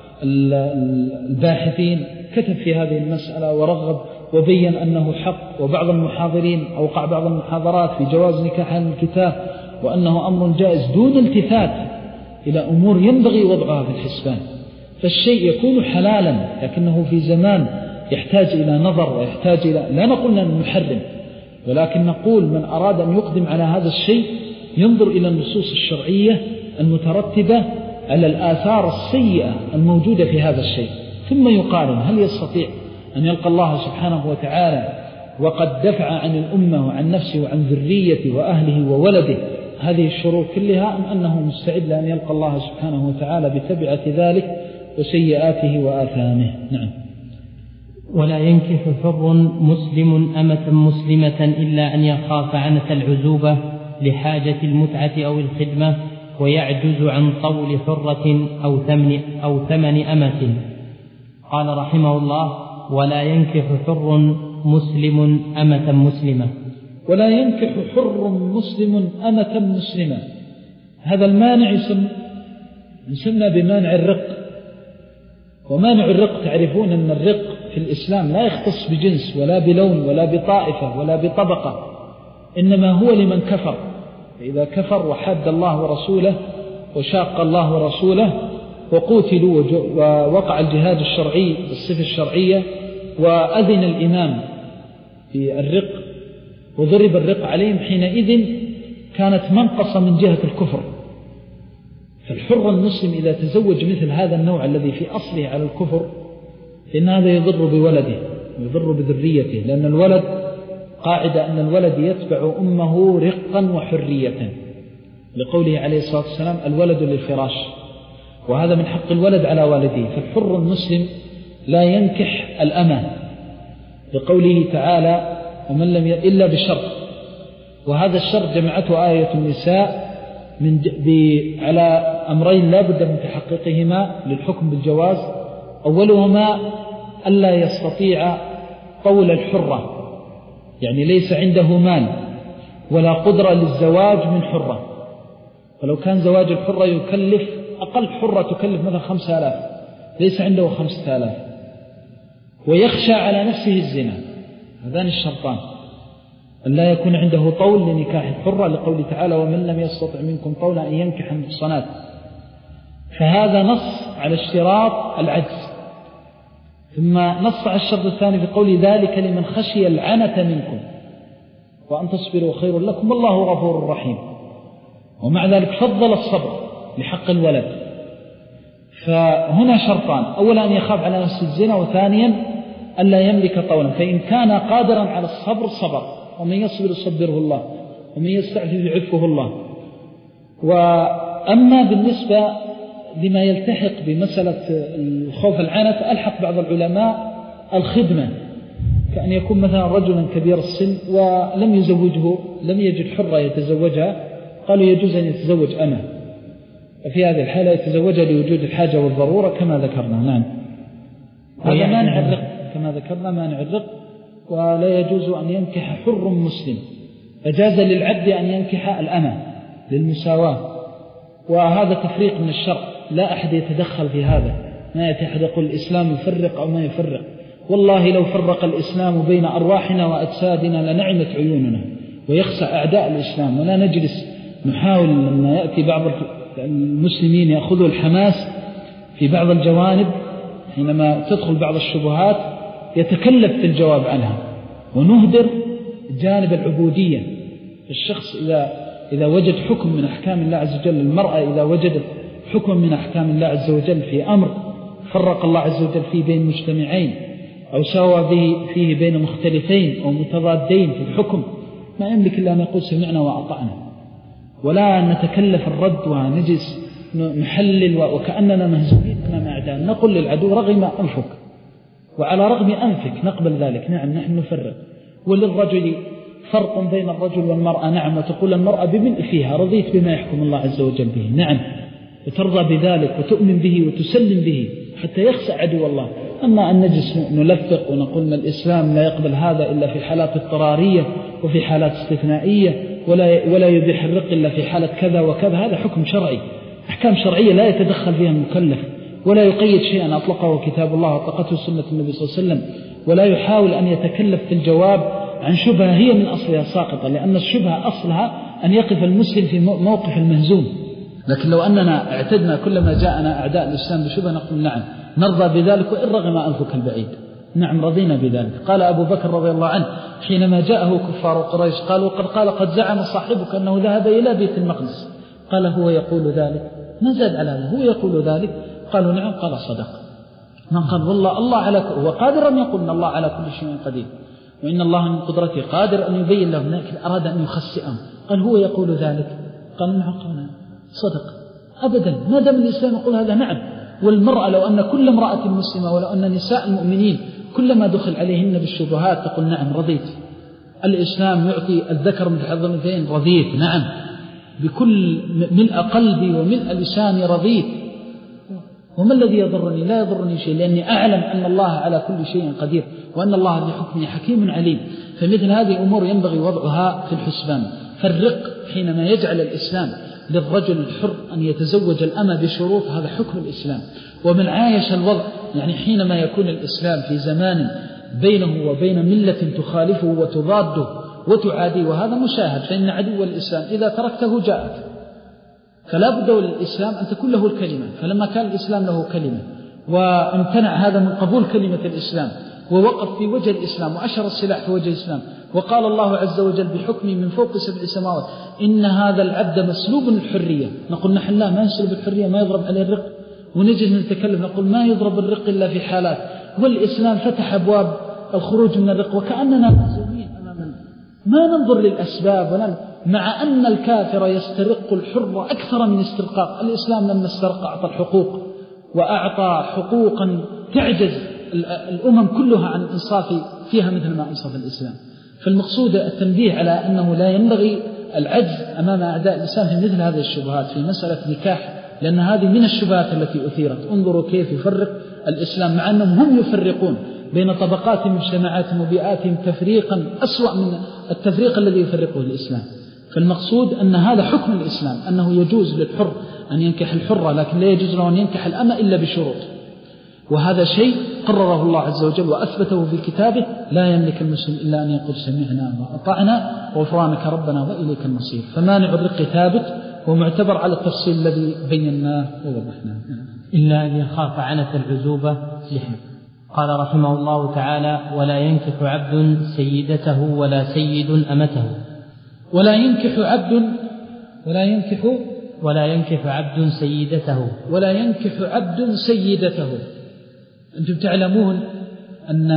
الباحثين كتب في هذه المسألة ورغب وبين أنه حق، وبعض المحاضرين أوقع بعض المحاضرات في جواز نكاح أهل الكتاب وأنه أمر جائز دون التفات إلى أمور ينبغي وضعها في الحسبان. فالشيء يكون حلالا لكنه في زمان يحتاج إلى نظر ويحتاج إلى، لا نقول أن نحرم، ولكن نقول من أراد أن يقدم على هذا الشيء ينظر إلى النصوص الشرعية المترتبة على الآثار السيئة الموجودة في هذا الشيء، ثم يقارن هل يستطيع أن يلقى الله سبحانه وتعالى وقد دفع عن الأمة وعن نفسه وعن ذريته وأهله وولده هذه الشرور كلها، أم أنه مستعد لأن يلقى الله سبحانه وتعالى بتبعة ذلك وسيئاته وآثامه. نعم. ولا ينكح حر مسلم أمة مسلمة إلا أن يخاف عنة العزوبة لحاجة المتعة أو الخدمة ويعجز عن طول حرة أو ثمن, أو ثمن أمة. قال رحمه الله: ولا ينكح حر مسلم أمة مسلمة. ولا ينكح حر مسلم أمة مسلمة، هذا المانع يسمى بمانع الرق. ومانع الرق تعرفون أن الرق في الإسلام لا يختص بجنس ولا بلون ولا بطائفة ولا بطبقة، إنما هو لمن كفر. فإذا كفر وحد الله ورسوله وشاق الله ورسوله وقوتلوا ووقع الجهاد الشرعي بالصفة الشرعية وأذن الإمام في الرق وضرب الرق عليهم، حينئذ كانت منقصة من جهة الكفر. فالحر المسلم إذا تزوج مثل هذا النوع الذي في أصله على الكفر فإن هذا يضر بولده ويضر بذريته، لأن الولد قاعدة أن الولد يتبع أمه رقا وحرية، لقوله عليه الصلاة والسلام: الولد للفراش، وهذا من حق الولد على والده. فالحر المسلم لا ينكح الأمة، لقوله تعالى: ومن لم ي... إلا بشرط. وهذا الشرط جمعته آية النساء من ب... على أمرين لا بد من تحققهما للحكم بالجواز. أولهما ألا يستطيع طول الحرة، يعني ليس عنده مال ولا قدرة للزواج من حرة. ولو كان زواج الحرة يكلف، أقل حرة تكلف مثلا خمسة آلاف، ليس عنده خمسة آلاف، ويخشى على نفسه الزنا. هذان الشرطان: أن لا يكون عنده طول لنكاح الحرة، لقوله تعالى: ومن لم يستطع منكم طولا أن ينكح المحصنات. فهذا نص على اشتراط العجز. ثم نص على الشرط الثاني في قول ذلك لمن خشي العنة منكم وأن تصبروا خير لكم والله غفور رحيم. ومع ذلك فضل الصبر لحق الولد. فهنا شرطان: أولا أن يخاف على نفس الزنا، وثانيا ألا يملك طولا. فإن كان قادرا على الصبر صبر، ومن يصبر يصبره الله، ومن يستعفف يعفه الله. وأما بالنسبة لما يلتحق بمسألة الخوف العنة، ألحق بعض العلماء الخدمة، كأن يكون مثلا رجلا كبير السن ولم يزوجه، لم يجد حرة يتزوجها، قالوا يجوز أن يتزوج أمه، وفي هذه الحالة يتزوجها لوجود الحاجة والضرورة كما ذكرنا. نعم. هذا مانع الرق كما ذكرنا، مانع الرق. ولا يجوز أن ينكح حر مسلم، فجاز للعبد أن ينكح الأمة للمساواة. وهذا تفريق من الشرع، لا أحد يتدخل في هذا. ما يأتي أحد يقول الإسلام يفرق أو ما يفرق. والله لو فرق الإسلام بين أرواحنا وأجسادنا لنعمت عيوننا، ويخسى أعداء الإسلام. ولا نجلس نحاول لما يأتي بعض المسلمين يأخذوا الحماس في بعض الجوانب حينما تدخل بعض الشبهات يتكلف في الجواب عنها، ونهدر جانب العبودية. الشخص إذا إذا وجد حكم من أحكام الله عز وجل، المرأة إذا وجدت حكم من أحكام الله عز وجل في أمر فرق الله عز وجل فيه بين مجتمعين أو ساوى به فيه بين مختلفين أو متضادين في الحكم، ما يملك إلا أن يقول سمعنا وأطعنا، ولا نتكلف الرد ونجلس نحلل وكأننا مهزومين أمام أعداء. نقول للعدو رغم أنفك، وعلى رغم أنفك نقبل ذلك، نعم نحن نفرق. وللرجل فرق بين الرجل والمرأة، نعم، وتقول المرأة بملء فيها رضيت بما يحكم الله عز وجل به، نعم، وترضى بذلك وتؤمن به وتسلم به حتى يخسأ عدو الله. أما أن نجلس نلفق ونقول أن الإسلام لا يقبل هذا إلا في حالات اضطرارية وفي حالات استثنائية، ولا ولا يبيح الرق إلا في حالة كذا وكذا، هذا حكم شرعي، أحكام شرعية لا يتدخل فيها المكلف، ولا يقيد شيئا أطلقه كتاب الله وأطلقته سنة النبي صلى الله عليه وسلم، ولا يحاول أن يتكلف في الجواب عن شبهة هي من أصلها ساقطة، لأن الشبهة أصلها أن يقف المسلم في موقف المهزوم. لكن لو أننا اعتدنا كلما جاءنا أعداء الإسلام بشبهة نقول نعم نرضى بذلك وإن رغم أنفك البعيد، نعم رضينا بذلك. قال أبو بكر رضي الله عنه حينما جاءه كفار قريش قالوا قد قال قد زعم صاحبك أنه ذهب إلى بيت المقدس، قال هو يقول ذلك؟ ما زاد على هذا، هو يقول ذلك؟ قالوا نعم، قال صدق. من قال والله الله على كل، هو قادر أن يقول أن الله على كل شيء قدير وإن الله من قدرته قادر أن يبين لهم، لكن أراد أن يخسئهم. قال هو يقول ذلك؟ قالوا نعم، قال صدق. أبدا، ما دام الإسلام يقول هذا نعم. والمرأة لو أن كل امرأة مسلمة ولو أن نساء المؤمنين كلما دخل عليهن بالشبهات تقول نعم رضيت، الإسلام يعطي الذكر مثل حظ الأنثيين رضيت، نعم بكل ملء قلبي وملء لساني رضيت، وما الذي يضرني؟ لا يضرني شيء، لأني أعلم أن الله على كل شيء قدير وأن الله بحكمه حكيم عليم. فمثل هذه الأمور ينبغي وضعها في الحسبان. فالرق حينما يجعل الإسلام للرجل الحر أن يتزوج الأمة بشروط، هذا حكم الإسلام. ومن عايش الوضع، يعني حينما يكون الإسلام في زمان بينه وبين ملة تخالفه وتضاده وتعاديه، وهذا مشاهد، فإن عدو الإسلام إذا تركته جاءك، فلا بد للإسلام أن تكون له الكلمة. فلما كان الإسلام له كلمة وامتنع هذا من قبول كلمة الإسلام ووقف في وجه الإسلام وأشر السلاح في وجه الإسلام، وقال الله عز وجل بحكمه من فوق سبع سماوات إن هذا العبد مسلوب الحرية، نقول نحن لا، ما يسلب الحرية، ما يضرب عليه الرق. ونجد نتكلم نقول ما يضرب الرق إلا في حالات، والإسلام فتح أبواب الخروج من الرق، وكأننا معزومين أمام، ما ننظر للأسباب ولا، مع أن الكافر يسترق الحر أكثر من استرقاق. الإسلام لما استرق أعطى الحقوق، وأعطى حقوقا تعجز الأمم كلها عن إنصاف فيها مثل ما أنصف الإسلام. فالمقصود التنبيه على أنه لا ينبغي العجز أمام أعداء الإسلام في مثل هذه الشبهات في مسألة نكاح، لأن هذه من الشبهات التي أثيرت. انظروا كيف يفرق الإسلام، مع أنهم هم يفرقون بين طبقات مجتمعاتهم وبيئاتهم تفريقا أسوأ من التفريق الذي يفرقه الإسلام. فالمقصود أن هذا حكم الإسلام، أنه يجوز للحر أن ينكح الحرة، لكن لا يجوز له أن ينكح الأمة إلا بشروط. وهذا شيء قرره الله عز وجل وأثبته في كتابه، لا يملك المسلم إلا أن يقول سمعنا وأطعنا غفرانك ربنا وإليك المصير. فمانع الرق ثابت ومعتبر على التفصيل الذي بيناه ووضحناه، إلا أن يخاف عنة العزوبة لحم. قال رحمه الله تعالى: ولا ينكح عبد سيدته ولا سيد أمته. ولا ينكح عبد ولا ينكح ولا ينكح عبد سيدته ولا ينكح عبد سيدته. أنتم تعلمون أن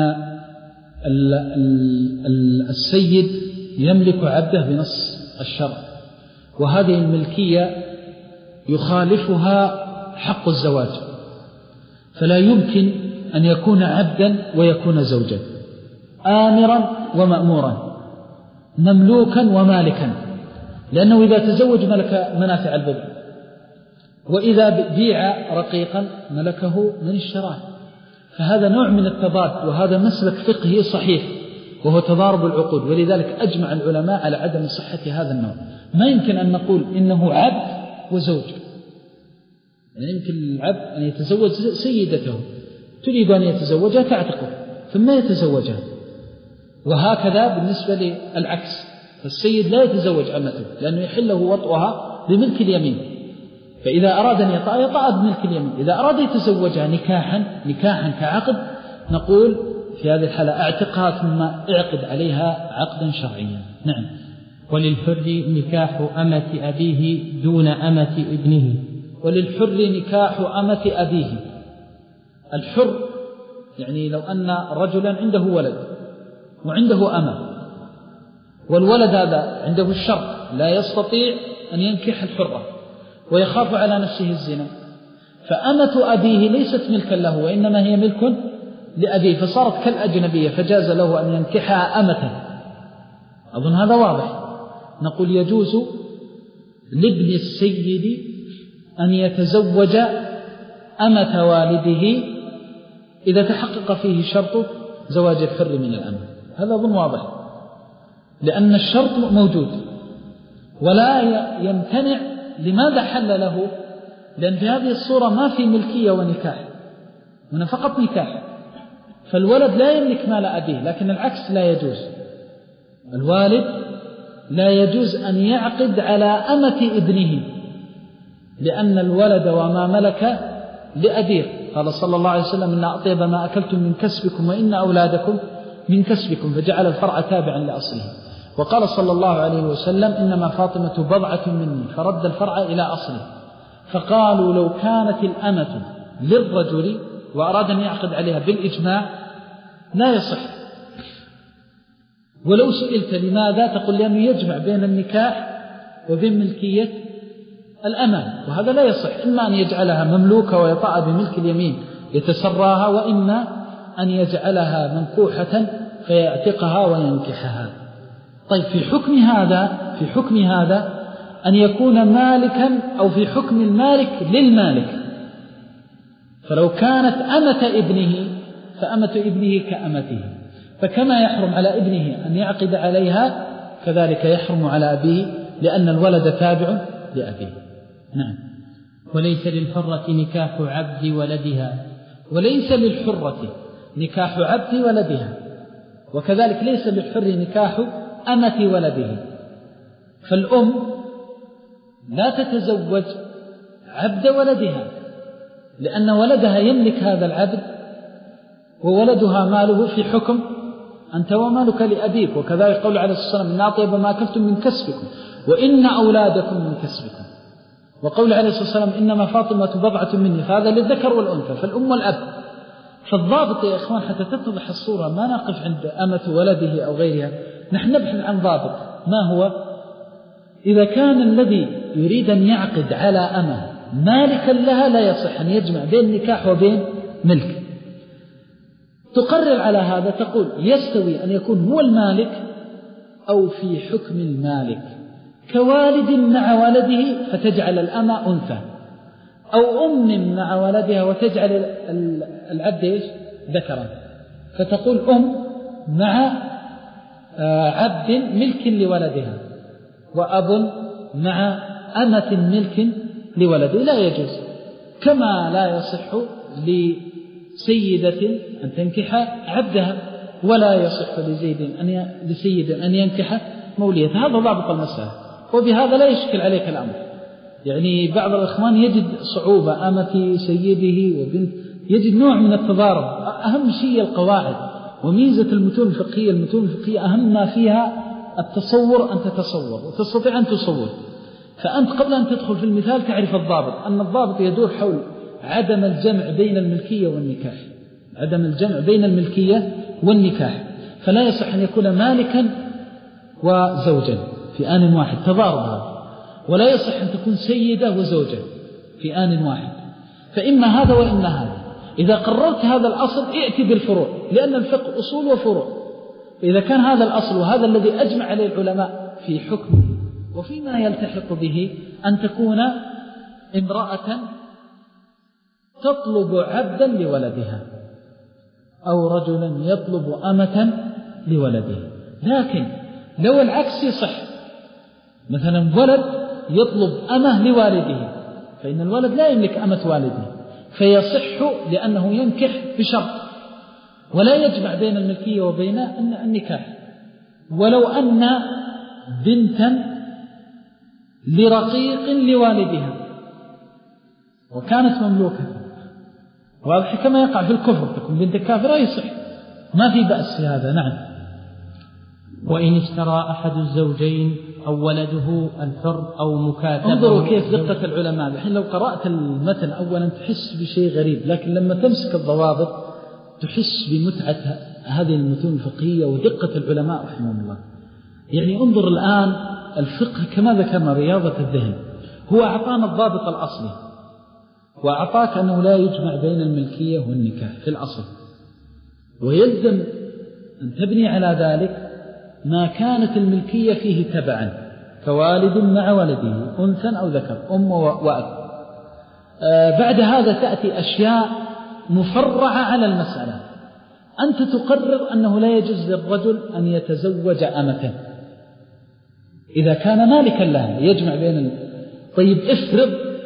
السيد يملك عبده بنص الشرع، وهذه الملكية يخالفها حق الزواج، فلا يمكن أن يكون عبدا ويكون زوجا، آمرا ومأمورا، مملوكا ومالكا، لأنه إذا تزوج ملك منافع البضع، وإذا بيع رقيقا ملكه من الشراء. فهذا نوع من التضاد، وهذا مسلك فقهي صحيح وهو تضارب العقود، ولذلك أجمع العلماء على عدم صحة هذا النوع. ما يمكن أن نقول إنه عبد وزوج، يعني يمكن العبد أن يتزوج سيدته، تريد أن يتزوجها تعتقه ثم يتزوجها، وهكذا بالنسبة للعكس، فالسيد لا يتزوج أمته لأنه يحله وطئها بملك اليمين، فإذا أراد أن يطأ يطأ بملك اليمين. إذا أراد يتزوجها نكاحا نكاحا كعقد نقول في هذه الحالة اعتقها ثم اعقد عليها عقدا شرعيا. نعم. وللحر نكاح أمة أبيه دون أمة ابنه. وللحر نكاح أمة أبيه. الحر يعني لو أن رجلا عنده ولد وعنده أمة، والولد هذا عنده الشرط لا يستطيع أن ينكح الحرة ويخاف على نفسه الزنا، فأمة أبيه ليست ملكا له وإنما هي ملك لأبيه، فصارت كالأجنبية، فجاز له أن ينكحها أمة. أظن هذا واضح. نقول يجوز لابن السيد أن يتزوج أمة والده إذا تحقق فيه شرط زواج الحر من الأمة. هذا أظن واضح، لأن الشرط موجود ولا يمتنع. لماذا حل له؟ لأن في هذه الصورة ما في ملكية ونكاح، هنا فقط نكاح، فالولد لا يملك مال أبيه، لكن العكس لا يجوز. الوالد لا يجوز أن يعقد على أمة ابنه، لأن الولد وما ملك لأبيه. قال صلى الله عليه وسلم إن أطيب ما أكلتم من كسبكم وإن أولادكم من كسبكم، فجعل الفرع تابعا لأصله. وقال صلى الله عليه وسلم إنما فاطمة بضعة مني، فرد الفرع إلى أصله. فقالوا لو كانت الأمة للرجل وأراد أن يعقد عليها بالإجماع لا يصح. ولو سئلت لماذا تقول لأنه يجمع بين النكاح وبين ملكية الأمة، وهذا لا يصح. إما أن يجعلها مملوكة ويطأ بملك اليمين يتسراها، وإما أن يجعلها منكوحة فيعتقها وينكحها. طيب في حكم هذا في حكم هذا أن يكون مالكا أو في حكم المالك للمالك، فلو كانت أمة ابنه فأمة ابنه كأمته، فكما يحرم على ابنه أن يعقد عليها كذلك يحرم على أبيه، لأن الولد تابع لأبيه. نعم. وليس للحرة نكاح عبد ولدها. وليس للحرة نكاح عبد ولدها، وكذلك ليس للحر نكاح أمة ولده. فالأم لا تتزوج عبد ولدها، لأن ولدها يملك هذا العبد وولدها ماله في حكم أنت ومالك لأبيك. وكذلك قول عليه الصلاة والسلام إن أطيب ما أكلتم من كسبكم وإن أولادكم من كسبكم. وقول عليه الصلاة والسلام إنما فاطمة بضعة مني، فهذا للذكر والأنثى، فالأم والأب. فالضابط يا إخوان حتى تتضح الصورة، ما نقف عند أمة ولده أو غيرها، نحن نبحث عن ضابط. ما هو؟ إذا كان الذي يريد أن يعقد على أمة مالكا لها لا يصح أن يجمع بين نكاح وبين ملك. تقرر على هذا تقول يستوي أن يكون هو المالك أو في حكم المالك، كوالد مع ولده فتجعل الأمة أنثى، أو أم مع ولدها وتجعل العبد إيش؟ ذكرا، فتقول أم مع عبد ملك لولدها، وأب مع أمة ملك لولده. لا يجوز. كما لا يصح لسيدة أن تنكح عبدها، ولا يصح لزيد أن لسيد أن ينكح موليته. هذا ضابط المسألة، وبهذا لا يشكل عليك الأمر. يعني بعض الإخوان يجد صعوبة أمة سيده وبنت، يجد نوع من التضارب. أهم شيء القواعد، وميزة المتون الفقهية المتون الفقهية أهم ما فيها التصور، أن تتصور وتستطيع أن تصور. فأنت قبل أن تدخل في المثال تعرف الضابط، أن الضابط يدور حول عدم الجمع بين الملكية والنكاح، عدم الجمع بين الملكية والنكاح. فلا يصح أن يكون مالكا وزوجا في آن واحد، تضارب هذا. ولا يصح أن تكون سيدة وزوجة في آن واحد، فإما هذا وإما هذا. إذا قررت هذا الأصل ائتي بالفروع، لأن الفقه أصول وفروع. فإذا كان هذا الأصل وهذا الذي أجمع عليه العلماء في حكمه وفيما يلتحق به، أن تكون امرأة تطلب عبدا لولدها أو رجلا يطلب أمة لولده. لكن لو العكس يصح، مثلا ولد يطلب أمة لوالده، فإن الولد لا يملك أمة والده، فيصح لأنه ينكح بشرط ولا يجمع بين الملكية وبين النكاح. ولو أن بنتا لرقيق لوالدها وكانت مملوكة، واضح كما يقع في الكفر، تكون بنت كافرة يصح، ما في بأس في هذا. نعم. وإن اشترى أحد الزوجين أو ولده الحر أو مكاتبه. انظروا كيف دقة العلماء. الحين لو قرأت المتن أولا تحس بشيء غريب، لكن لما تمسك الضوابط تحس بمتعة هذه المتون الفقهية ودقة العلماء رحمهم الله. يعني انظر الآن الفقه كما ذكرنا رياضة الذهن، هو أعطانا الضابط الأصلي وأعطاك أنه لا يجمع بين الملكية والنكاح في الأصل، ويلزم أن تبني على ذلك ما كانت الملكية فيه تبعا كوالد مع ولده أنثى أو ذكر أم وأب. آه بعد هذا تأتي أشياء مفرعة على المسألة. أنت تقرر أنه لا يجوز للرجل أن يتزوج أمته إذا كان مالكا لها يجمع بين ال... طيب افرض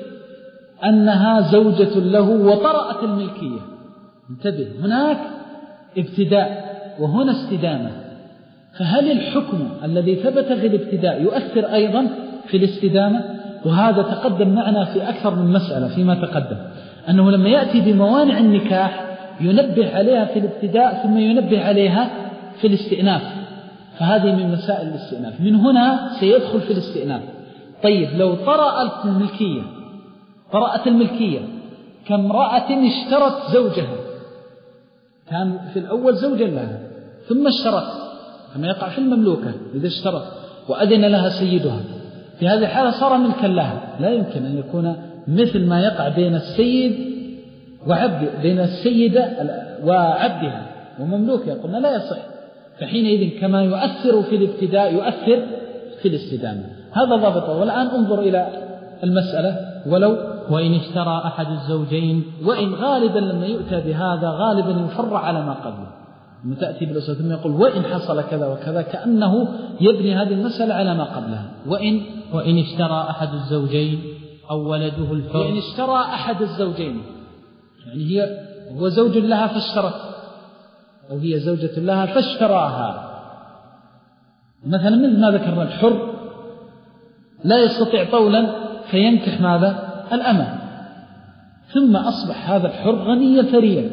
أنها زوجة له وطرأت الملكية. انتبه، هناك ابتداء وهنا استدامة، فهل الحكم الذي ثبت في الابتداء يؤثر أيضا في الاستدامة؟ وهذا تقدم معنا في أكثر من مسألة فيما تقدم، أنه لما يأتي بموانع النكاح ينبه عليها في الابتداء ثم ينبه عليها في الاستئناف، فهذه من مسائل الاستئناف، من هنا سيدخل في الاستئناف. طيب لو طرأت الملكية طرأت الملكية كامرأة اشترت زوجها، كان في الأول زوجا لها ثم اشترت، كما يقع في المملوكة إذا اشترت وأذن لها سيدها، في هذه الحالة صار ملكا لها. لا يمكن أن يكون مثل ما يقع بين السيد وعبد بين السيدة وعبدها ومملوكها، قلنا لا يصح. فحينئذ كما يؤثر في الابتداء يؤثر في الاستدامة، هذا ضابطه. والآن انظر إلى المسألة. ولو وإن اشترى أحد الزوجين، وإن غالبا لما يؤتى بهذا غالبا يفرع على ما قبله، لما تأتي بالأصل ثم يقول وإن حصل كذا وكذا، كأنه يبني هذه المسألة على ما قبلها. وإن وإن اشترى أحد الزوجين أو ولده الحر. وإن اشترى أحد الزوجين، يعني هي هو زوج لها فاشترت، أو هي زوجة لها فاشتراها. مثلا مثل ما ذكرنا الحر لا يستطيع طولا فينكح ماذا؟ الأمة، ثم أصبح هذا الحر غنيا ثريا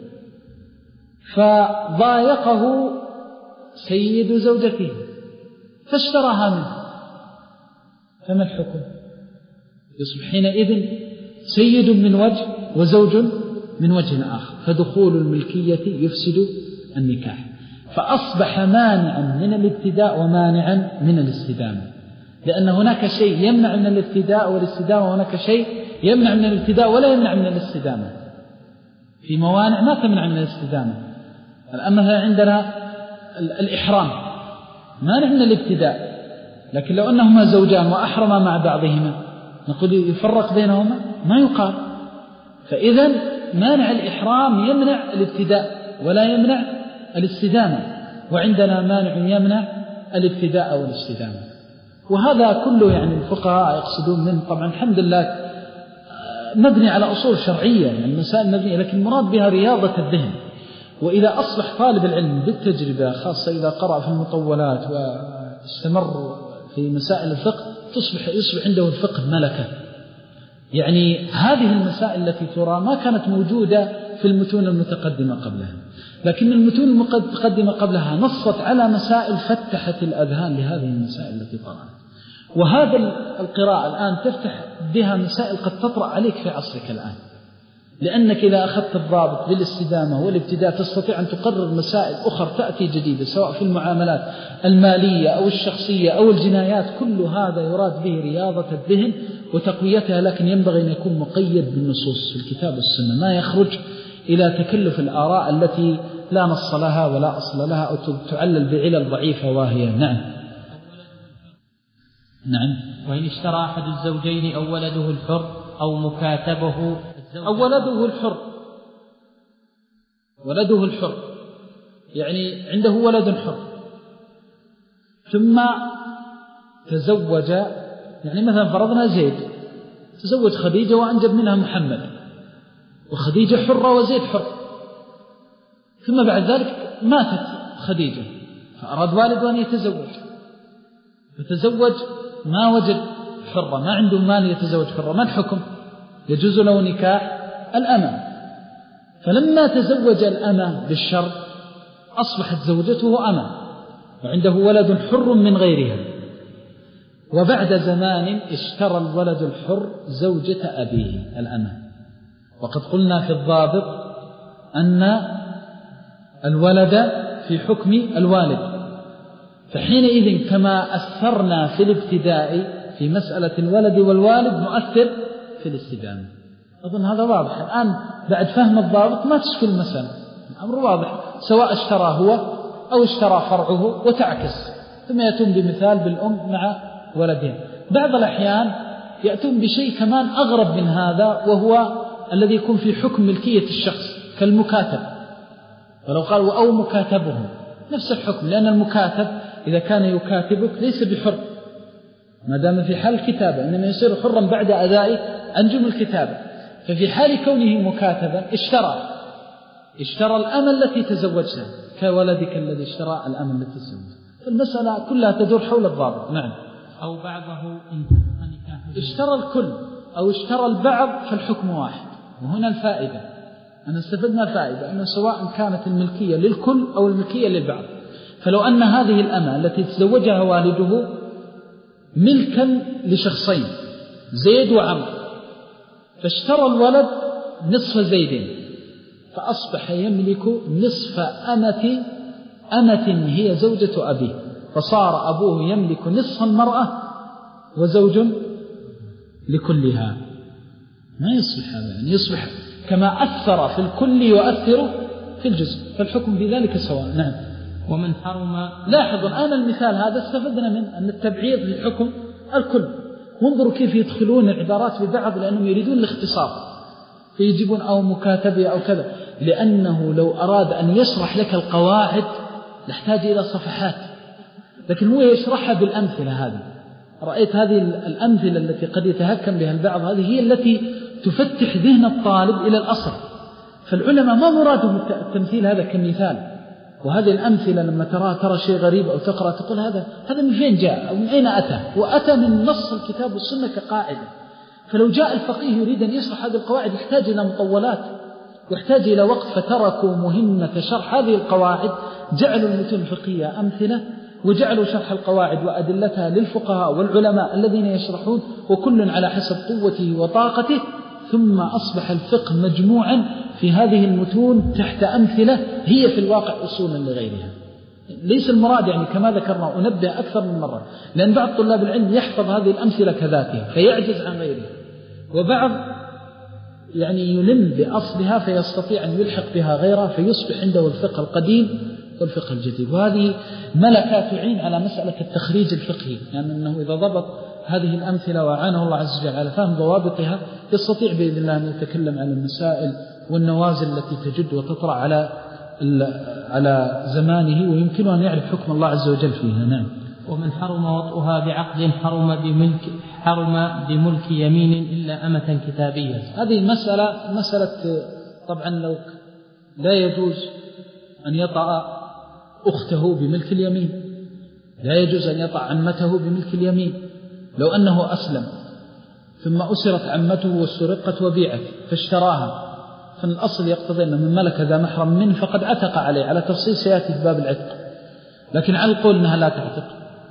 فضايقه سيد زوجته فاشتراها منه، فما الحكم؟ يصبح حينئذ سيد من وجه وزوج من وجه آخر، فدخول الملكية يفسد النكاح، فأصبح مانعا من الابتداء ومانعا من الاستدامة، لأن هناك شيء يمنع من الابتداء والاستدامة، وهناك شيء يمنع من الابتداء ولا يمنع من الاستدامة. في موانع ما تمنع من الاستدامة. الأمة عندنا الإحرام مانع من الابتداء، لكن لو أنهما زوجان وأحرما مع بعضهما نقول يفرق بينهما، ما يقال. فإذا مانع الإحرام يمنع الابتداء ولا يمنع الاستدامة، وعندنا مانع يمنع الابتداء والاستدامة. وهذا كله يعني الفقهاء يقصدون منه طبعا الحمد لله مبني على أصول شرعية، يعني مسائل مبنية، لكن المراد بها رياضة الذهن. وإذا أصبح طالب العلم بالتجربة، خاصة إذا قرأ في المطولات واستمر في مسائل الفقه، تصبح يصبح عنده الفقه ملكة. يعني هذه المسائل التي ترى ما كانت موجودة في المتون المتقدمة قبلها، لكن المتون المتقدمة قبلها نصت على مسائل فتحت الأذهان لهذه المسائل التي طرأت. وهذا القراءة الآن تفتح بها مسائل قد تطرأ عليك في عصرك الآن، لأنك إذا أخذت الضابط بالاستدامة والابتداء تستطيع أن تقرر مسائل أخرى تأتي جديدة، سواء في المعاملات المالية أو الشخصية أو الجنايات. كل هذا يراد به رياضة الذهن وتقويتها، لكن ينبغي أن يكون مقيد بالنصوص في الكتاب والسنة، ما يخرج إلى تكلف الآراء التي لا نص لها ولا أصل لها أو تعلل بعلل ضعيفة واهية. نعم نعم. وإن اشترى أحد الزوجين أو ولده الحر أو مكاتبه أو ولده الحر، ولده الحر يعني عنده ولد حر ثم تزوج، يعني مثلا فرضنا زيد تزوج خديجة وأنجب منها محمد، وخديجة حرة وزيد حر، ثم بعد ذلك ماتت خديجة فأراد والده أن يتزوج، فتزوج ما وجد حرة، ما عنده مال يتزوج حرة، ما الحكم؟ يجوز له نكاح الأمة. فلما تزوج الأمة بالشرط أصبحت زوجته أمة وعنده ولد حر من غيرها، وبعد زمان اشترى الولد الحر زوجة أبيه الأمة. وقد قلنا في الضابط أن الولد في حكم الوالد، فحينئذ كما أثرنا في الابتداء في مسألة الولد والوالد نؤثر في الاستدامة. أظن هذا واضح الآن بعد فهم الضابط ما تشكل المسألة، الأمر واضح، سواء اشترى هو أو اشترى فرعه وتعكس. ثم يأتون بمثال بالأم مع ولدها. بعض الأحيان يأتون بشيء كمان أغرب من هذا، وهو الذي يكون في حكم ملكية الشخص كالمكاتب، ولو قالوا أو مكاتبهم نفس الحكم، لأن المكاتب إذا كان يكاتبك ليس بحر ما دام في حال الكتابة، إنما يصير حرا بعد أداء أنجم الكتابة. ففي حال كونه مكاتبا اشترى اشترى الأمة التي تزوجها كولدك الذي اشترى الأمة التي تزوجها. فالمسألة كلها تدور حول الضابط. نعم. أو بعضه إن اشترى الكل أو اشترى البعض فالحكم واحد. وهنا الفائدة، أنا استفدنا الفائدة أنه سواء كانت الملكية للكل أو الملكية للبعض. فلو أن هذه الأمة التي تزوجها والده ملكا لشخصين زيد وعمر، فاشترى الولد نصف زيد فأصبح يملك نصف أمة أمة هي زوجة أبيه، فصار أبوه يملك نصف المرأة وزوج لكلها. ما يصبح هذا، يعني يصبح كما أثر في الكل يؤثر في الجزء، فالحكم في ذلك سواء. نعم. ومن حرم. لاحظوا الآن المثال هذا استفدنا منه أن التبعيض في حكم الكل. وانظروا كيف يدخلون العبارات ببعض لأنهم يريدون الاختصار، فيجيبون أو مكاتبة أو كذا، لأنه لو أراد أن يشرح لك القواعد لاحتاج إلى صفحات، لكن هو يشرحها بالأمثلة هذه. رأيت هذه الأمثلة التي قد يتهكم بها البعض، هذه هي التي تفتح ذهن الطالب إلى الأصل. فالعلماء ما مرادهم التمثيل هذا كمثال، وهذه الأمثلة لما ترى ترى شيء غريب أو تقرأ تقول هذا هذا من فين جاء أو من أين أتى، وأتى من نص الكتاب والسنة كقاعدة. فلو جاء الفقيه يريد أن يشرح هذه القواعد يحتاج إلى مطولات ويحتاج إلى وقت، فتركوا مهمة شرح هذه القواعد، جعلوا المتون الفقهية أمثلة، وجعلوا شرح القواعد وأدلتها للفقهاء والعلماء الذين يشرحون، وكل على حسب قوته وطاقته. ثم أصبح الفقه مجموعا في هذه المتون تحت أمثلة هي في الواقع أصولا لغيرها. ليس المراد يعني كما ذكرنا أنبه أكثر من مرة، لأن بعض طلاب العلم يحفظ هذه الأمثلة كذاتها فيعجز عن غيرها، وبعض يعني يلم بأصلها فيستطيع أن يلحق بها غيرها، فيصبح عنده الفقه القديم والفقه الجديد. وهذه ملكة تعين على مسألة التخريج الفقهي، لأنه يعني إذا ضبط هذه الأمثلة وعانه الله عز وجل على فهم ضوابطها يستطيع بإذن الله أن يتكلم عن المسائل والنوازل التي تجد وتطرأ على على زمانه، ويمكنه أن يعرف حكم الله عز وجل فيها. نعم. ومن حرم وطئها بعقد حرم بملك حرم بملك يمين إلا أمة كتابية. هذه المسألة مسألة طبعا لو لا يجوز أن يطأ أخته بملك اليمين، لا يجوز أن يطأ عمته بملك اليمين. لو أنه أسلم ثم أسرت عمته واسترقت وبيعت فاشتراها، فالأصل يقتضي أن من ملك ذا محرم منه فقد عتق عليه، على تفصيل سيأتي في باب العتق. لكن على القول أنها لا تعتق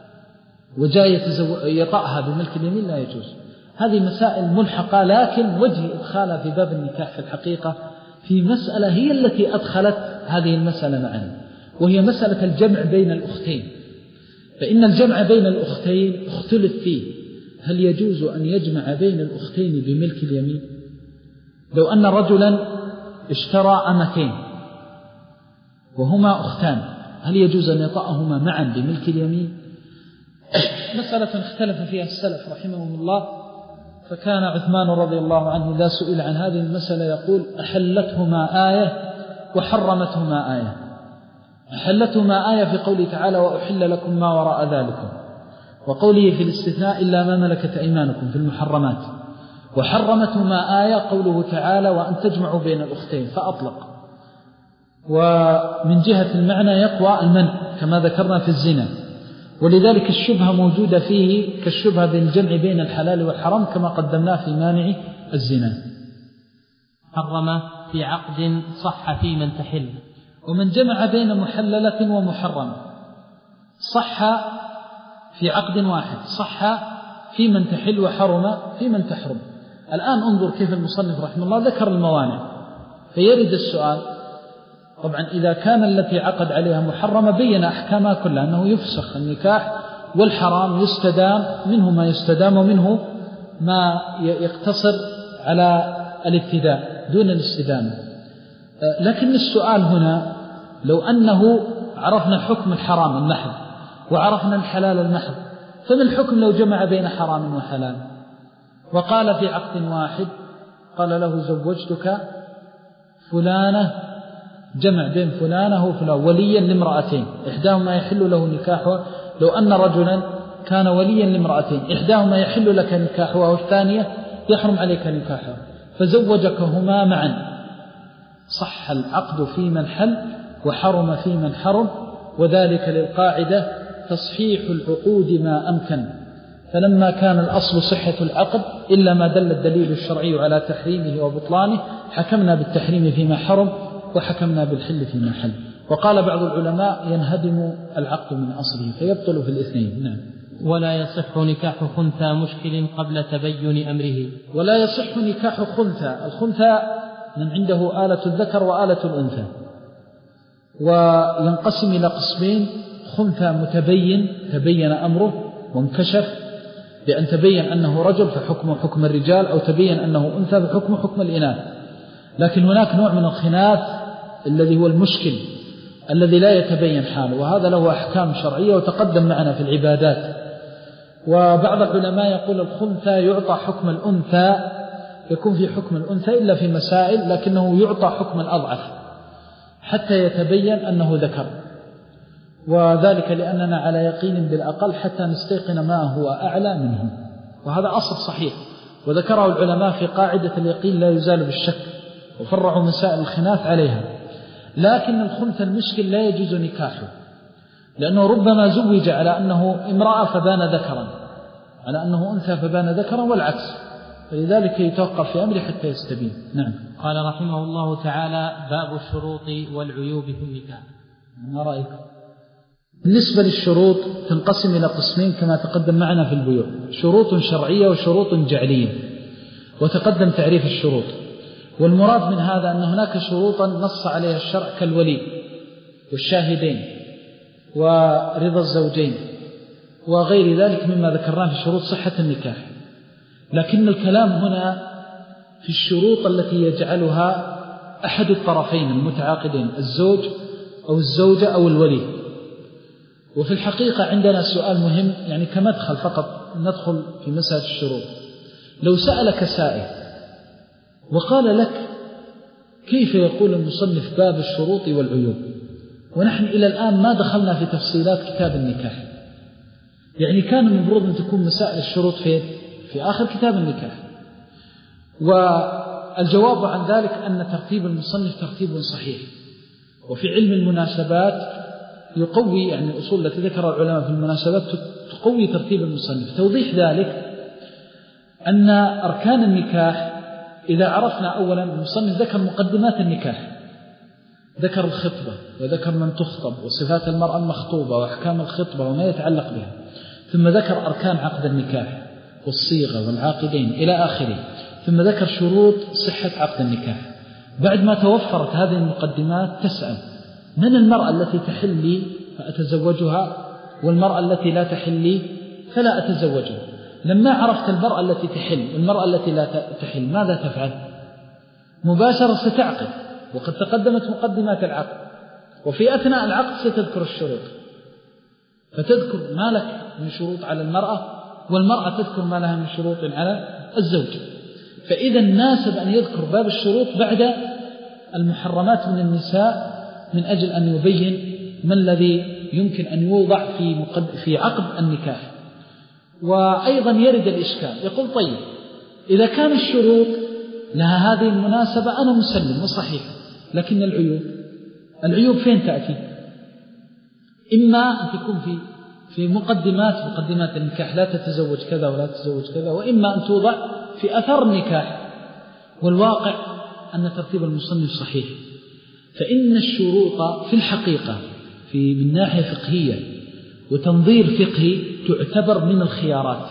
وجاء يطأها بملك اليمين لا يجوز. هذه مسائل ملحقة، لكن وجه إدخالها في باب النكاح في الحقيقة في مسألة هي التي أدخلت هذه المسألة معنا، وهي مسألة الجمع بين الأختين. فإن الجمع بين الأختين اختلف فيه، هل يجوز أن يجمع بين الأختين بملك اليمين؟ لو أن رجلا اشترى أمتين وهما أختان، هل يجوز أن يطأهما معا بملك اليمين؟ مسألة اختلف فيها السلف رحمهم الله. فكان عثمان رضي الله عنه إذا سئل عن هذه المسألة يقول أحلتهما آية وحرمتهما آية. أحلتهما آية في قوله تعالى وأحل لكم ما وراء ذلكم، وقوله في الاستثناء إلا ما ملكت أيمانكم في المحرمات، وحرمتهما آية قوله تعالى وأن تجمعوا بين الأختين فأطلق. ومن جهة المعنى يقوى المنع كما ذكرنا في الزنا، ولذلك الشبهة موجودة فيه كالشبهة بين الجمع بين الحلال والحرام كما قدمناه في مانع الزنا. حرم في عقد صح في من تحل. ومن جمع بين محللة ومحرم صح في عقد واحد، صح في من تحل وحرم في من تحرم. الآن انظر كيف المصنف رحمه الله ذكر الموانع، فيرد السؤال. طبعا إذا كان التي عقد عليها محرمة بين أحكامها كلها، أنه يفسخ النكاح، والحرام يستدام منه ما يستدام ومنه ما يقتصر على الابتداء دون الاستدامة. لكن السؤال هنا لو أنه عرفنا حكم الحرام المحض وعرفنا الحلال المحض، فما الحكم لو جمع بين حرام وحلال وقال في عقد واحد قال له زوجتك فلانة، جمع بين فلانة وفلان وليا لامرأتين إحداهما يحل له نكاحها. لو أن رجلا كان وليا لامرأتين إحداهما يحل لك نكاحها والثانية يحرم عليك نكاحها، فزوجكهما معا، صح العقد في من حل وحرم في من حرم، وذلك للقاعدة تصحيح العقود ما أمكن. فلما كان الأصل صحة العقد إلا ما دل الدليل الشرعي على تحريمه وبطلانه حكمنا بالتحريم فيما حرم وحكمنا بالحل فيما حل. وقال بعض العلماء ينهدم العقد من أصله فيبطل في الاثنين. نعم. ولا يصح نكاح خنثى مشكل قبل تبين أمره. ولا يصح نكاح خنثى. الخنثى من عنده آلة الذكر وآلة الأنثى، وينقسم إلى قسمين: خنثى متبين تبين أمره وانكشف بأن تبين أنه رجل فحكمه حكم الرجال، أو تبين أنه أنثى فحكمه حكم الإناث. لكن هناك نوع من الخناث الذي هو المشكل الذي لا يتبين حاله، وهذا له أحكام شرعية وتقدم معنا في العبادات. وبعض العلماء يقول الخنثى يعطى حكم الأنثى، يكون في حكم الأنثى إلا في مسائل، لكنه يعطى حكم الأضعف حتى يتبين أنه ذكر، وذلك لأننا على يقين بالأقل حتى نستيقن ما هو أعلى منه، وهذا أصل صحيح وذكره العلماء في قاعدة اليقين لا يزال بالشك، وفرعوا مسائل الخناث عليها. لكن الخنثى المشكل لا يجوز نكاحه، لأنه ربما زوج على أنه امرأة فبان ذكرا، على أنه أنثى فبان ذكرا، والعكس، فلذلك يتوقف في أمره حتى يستبين. نعم. قال رحمه الله تعالى: باب الشروط والعيوب في النكاح. ما رأيك؟ بالنسبة للشروط تنقسم إلى قسمين كما تقدم معنا في البيوع: شروط شرعية وشروط جعلية، وتقدم تعريف الشروط. والمراد من هذا أن هناك شروطا نص عليها الشرع كالولي والشاهدين ورضا الزوجين وغير ذلك مما ذكرناه في شروط صحة النكاح. لكن الكلام هنا في الشروط التي يجعلها أحد الطرفين المتعاقدين، الزوج أو الزوجة أو الولي. وفي الحقيقة عندنا سؤال مهم، يعني كمدخل فقط ندخل في مسألة الشروط. لو سألك سائل وقال لك: كيف يقول المصنف باب الشروط والعيوب ونحن إلى الآن ما دخلنا في تفصيلات كتاب النكاح؟ يعني كان المفروض أن تكون مسائل الشروط في في آخر كتاب النكاح. والجواب عن ذلك أن ترتيب المصنف ترتيب صحيح، وفي علم المناسبات يقوي، يعني أصول التي ذكر العلماء في المناسبات تقوي ترتيب المصنف. توضيح ذلك أن أركان النكاح إذا عرفنا أولا المصنف ذكر مقدمات النكاح، ذكر الخطبة وذكر من تخطب وصفات المرأة المخطوبة وأحكام الخطبة وما يتعلق بها، ثم ذكر أركان عقد النكاح والصيغة والعاقدين إلى آخره، ثم ذكر شروط صحة عقد النكاح. بعد ما توفرت هذه المقدمات تسأل: من المرأة التي تحل لي فأتزوجها، والمرأة التي لا تحل لي فلا أتزوجها؟ لما عرفت المرأة التي تحل والمرأة التي لا تحل ماذا تفعل؟ مباشرة ستعقد، وقد تقدمت مقدمات العقد، وفي أثناء العقد ستذكر الشروط، فتذكر ما لك من شروط على المرأة، والمرأة تذكر ما لها من شروط على الزوج. فإذا ناسب أن يذكر باب الشروط بعد المحرمات من النساء من أجل أن يبين ما الذي يمكن أن يوضع في, مقد... في عقد النكاح. وأيضا يرد الإشكال، يقول: طيب إذا كان الشروط لها هذه المناسبة أنا مسلم وصحيح، لكن العيوب العيوب فين تأتي؟ إما أن تكون في في مقدمات مقدمات النكاح لا تتزوج كذا ولا تتزوج كذا، وإما أن توضع في أثر النكاح والواقع أن ترتيب المصنف صحيح، فإن الشروط في الحقيقة في من ناحية فقهية وتنظير فقهي تعتبر من الخيارات.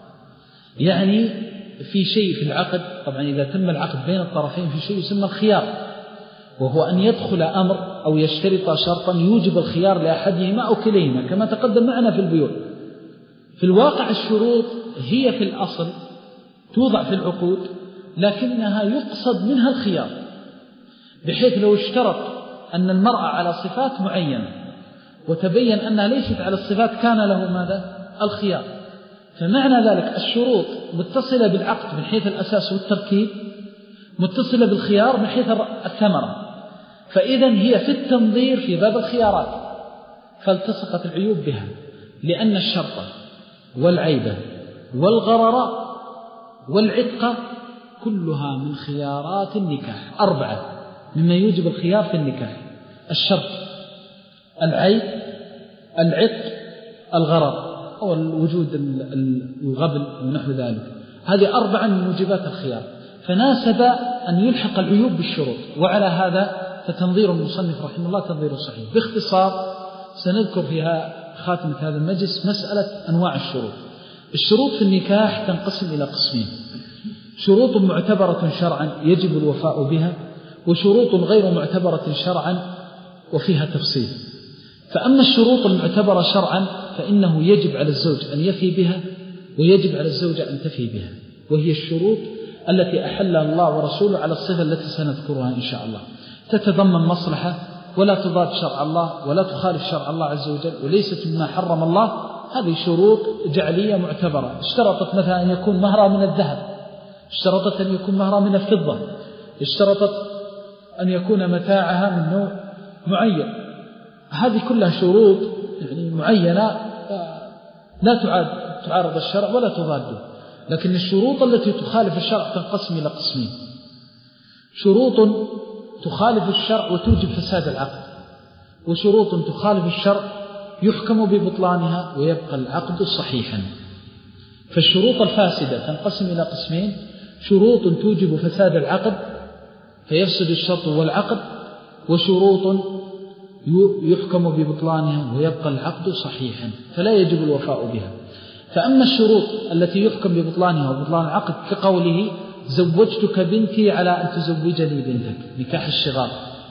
يعني في شيء في العقد، طبعا إذا تم العقد بين الطرفين في شيء يسمى الخيار، وهو أن يدخل أمر أو يشترط شرطا يوجب الخيار لأحدهما أو كليهما كما تقدم معنا في البيوع. في الواقع الشروط هي في الأصل توضع في العقود، لكنها يقصد منها الخيار، بحيث لو اشترط أن المرأة على صفات معينة وتبين أنها ليست على الصفات كان له ماذا؟ الخيار. فمعنى ذلك الشروط متصلة بالعقد من حيث الأساس والتركيب، متصلة بالخيار من حيث الثمرة، فإذا هي في التنظير في باب الخيارات، فالتصقت العيوب بها، لأن الشرط والعيبة والغرر والعتق كلها من خيارات النكاح، أربعة مما يوجب الخيار في النكاح: الشرط، العيب، العتق، الغرر أو الوجود الغبن ونحو ذلك. هذه أربعة من موجبات الخيار، فناسب أن يلحق العيوب بالشروط. وعلى هذا فتنظير المصنف رحمه الله تنظير صحيح. باختصار سنذكر فيها خاتمة هذا المجلس مسألة أنواع الشروط. الشروط في النكاح تنقسم إلى قسمين: شروط معتبرة شرعا يجب الوفاء بها، وشروط غير معتبرة شرعا وفيها تفصيل. فأما الشروط المعتبرة شرعا فإنه يجب على الزوج أن يفي بها، ويجب على الزوجة أن تفي بها، وهي الشروط التي أحلها الله ورسوله على الصفة التي سنذكرها إن شاء الله. تتضمن مصلحة ولا تضاد شرع الله ولا تخالف شرع الله عز وجل، وليست مما حرم الله. هذه شروط جعلية معتبرة. اشترطت مثلا أن يكون مهرها من الذهب، اشترطت أن يكون مهرها من الفضة، اشترطت أن يكون متاعها من نوع معين. هذه كلها شروط يعني معينة لا تعارض الشرع ولا تضاده. لكن الشروط التي تخالف الشرع تنقسم إلى قسمين: شروط تخالف الشرع وتوجب فساد العقد، وشروط تخالف الشرع يحكم ببطلانها ويبقى العقد صحيحا. فالشروط الفاسدة تنقسم إلى قسمين: شروط توجب فساد العقد فيفسد الشرط والعقد، وشروط يحكم ببطلانها ويبقى العقد صحيحا فلا يجب الوفاء بها. فأما الشروط التي يحكم ببطلانها وبطلان العقد كقوله: زوجتك بنتي على أن تزوجني بنتك، نكاح الشغار،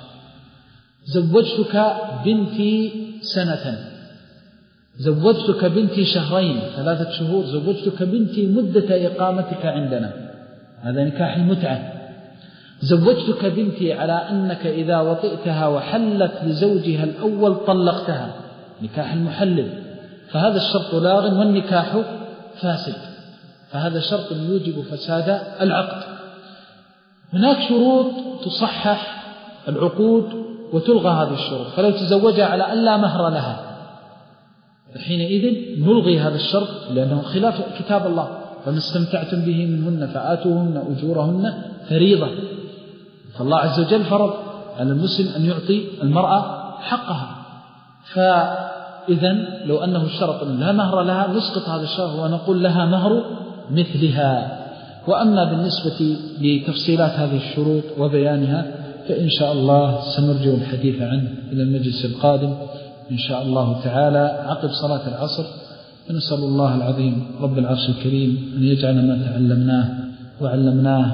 زوجتك بنتي سنة، زوجتك بنتي شهرين ثلاثة شهور، زوجتك بنتي مدة إقامتك عندنا، هذا نكاح المتعة. زوجتك بنتي على أنك إذا وطئتها وحلت لزوجها الأول طلقتها، نكاح المحلل، فهذا الشرط لاغ والنكاح فاسد، فهذا شرط يوجب فساد العقد. هناك شروط تصحح العقود وتلغى هذه الشروط، فلو تزوجها على أن لا مهر لها حينئذ نلغي هذا الشرط لأنه خلاف كتاب الله: فما استمتعتم به منهن فآتوهن أجورهن فريضة. فالله عز وجل فرض على المسلم أن يعطي المرأة حقها، فإذا لو أنه الشرط أن لا مهر لها نسقط هذا الشرط ونقول لها مهر مثلها. وأما بالنسبة لتفصيلات هذه الشروط وبيانها فإن شاء الله سنرجع الحديث عنه إلى المجلس القادم إن شاء الله تعالى عقب صلاة العصر. ونسأل الله العظيم رب العرش الكريم أن يجعل ما تعلمناه وعلمناه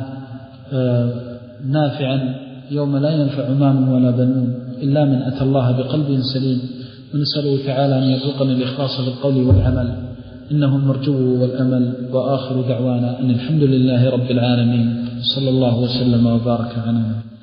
نافعا يوم لا ينفع مال ولا بنون إلا من أتى الله بقلب سليم. ونسأله تعالى أن يرزقنا الإخلاص في القول والعمل إنه المرجو والأمل. وآخر دعوانا أن الحمد لله رب العالمين، صلى الله وسلم وبارك على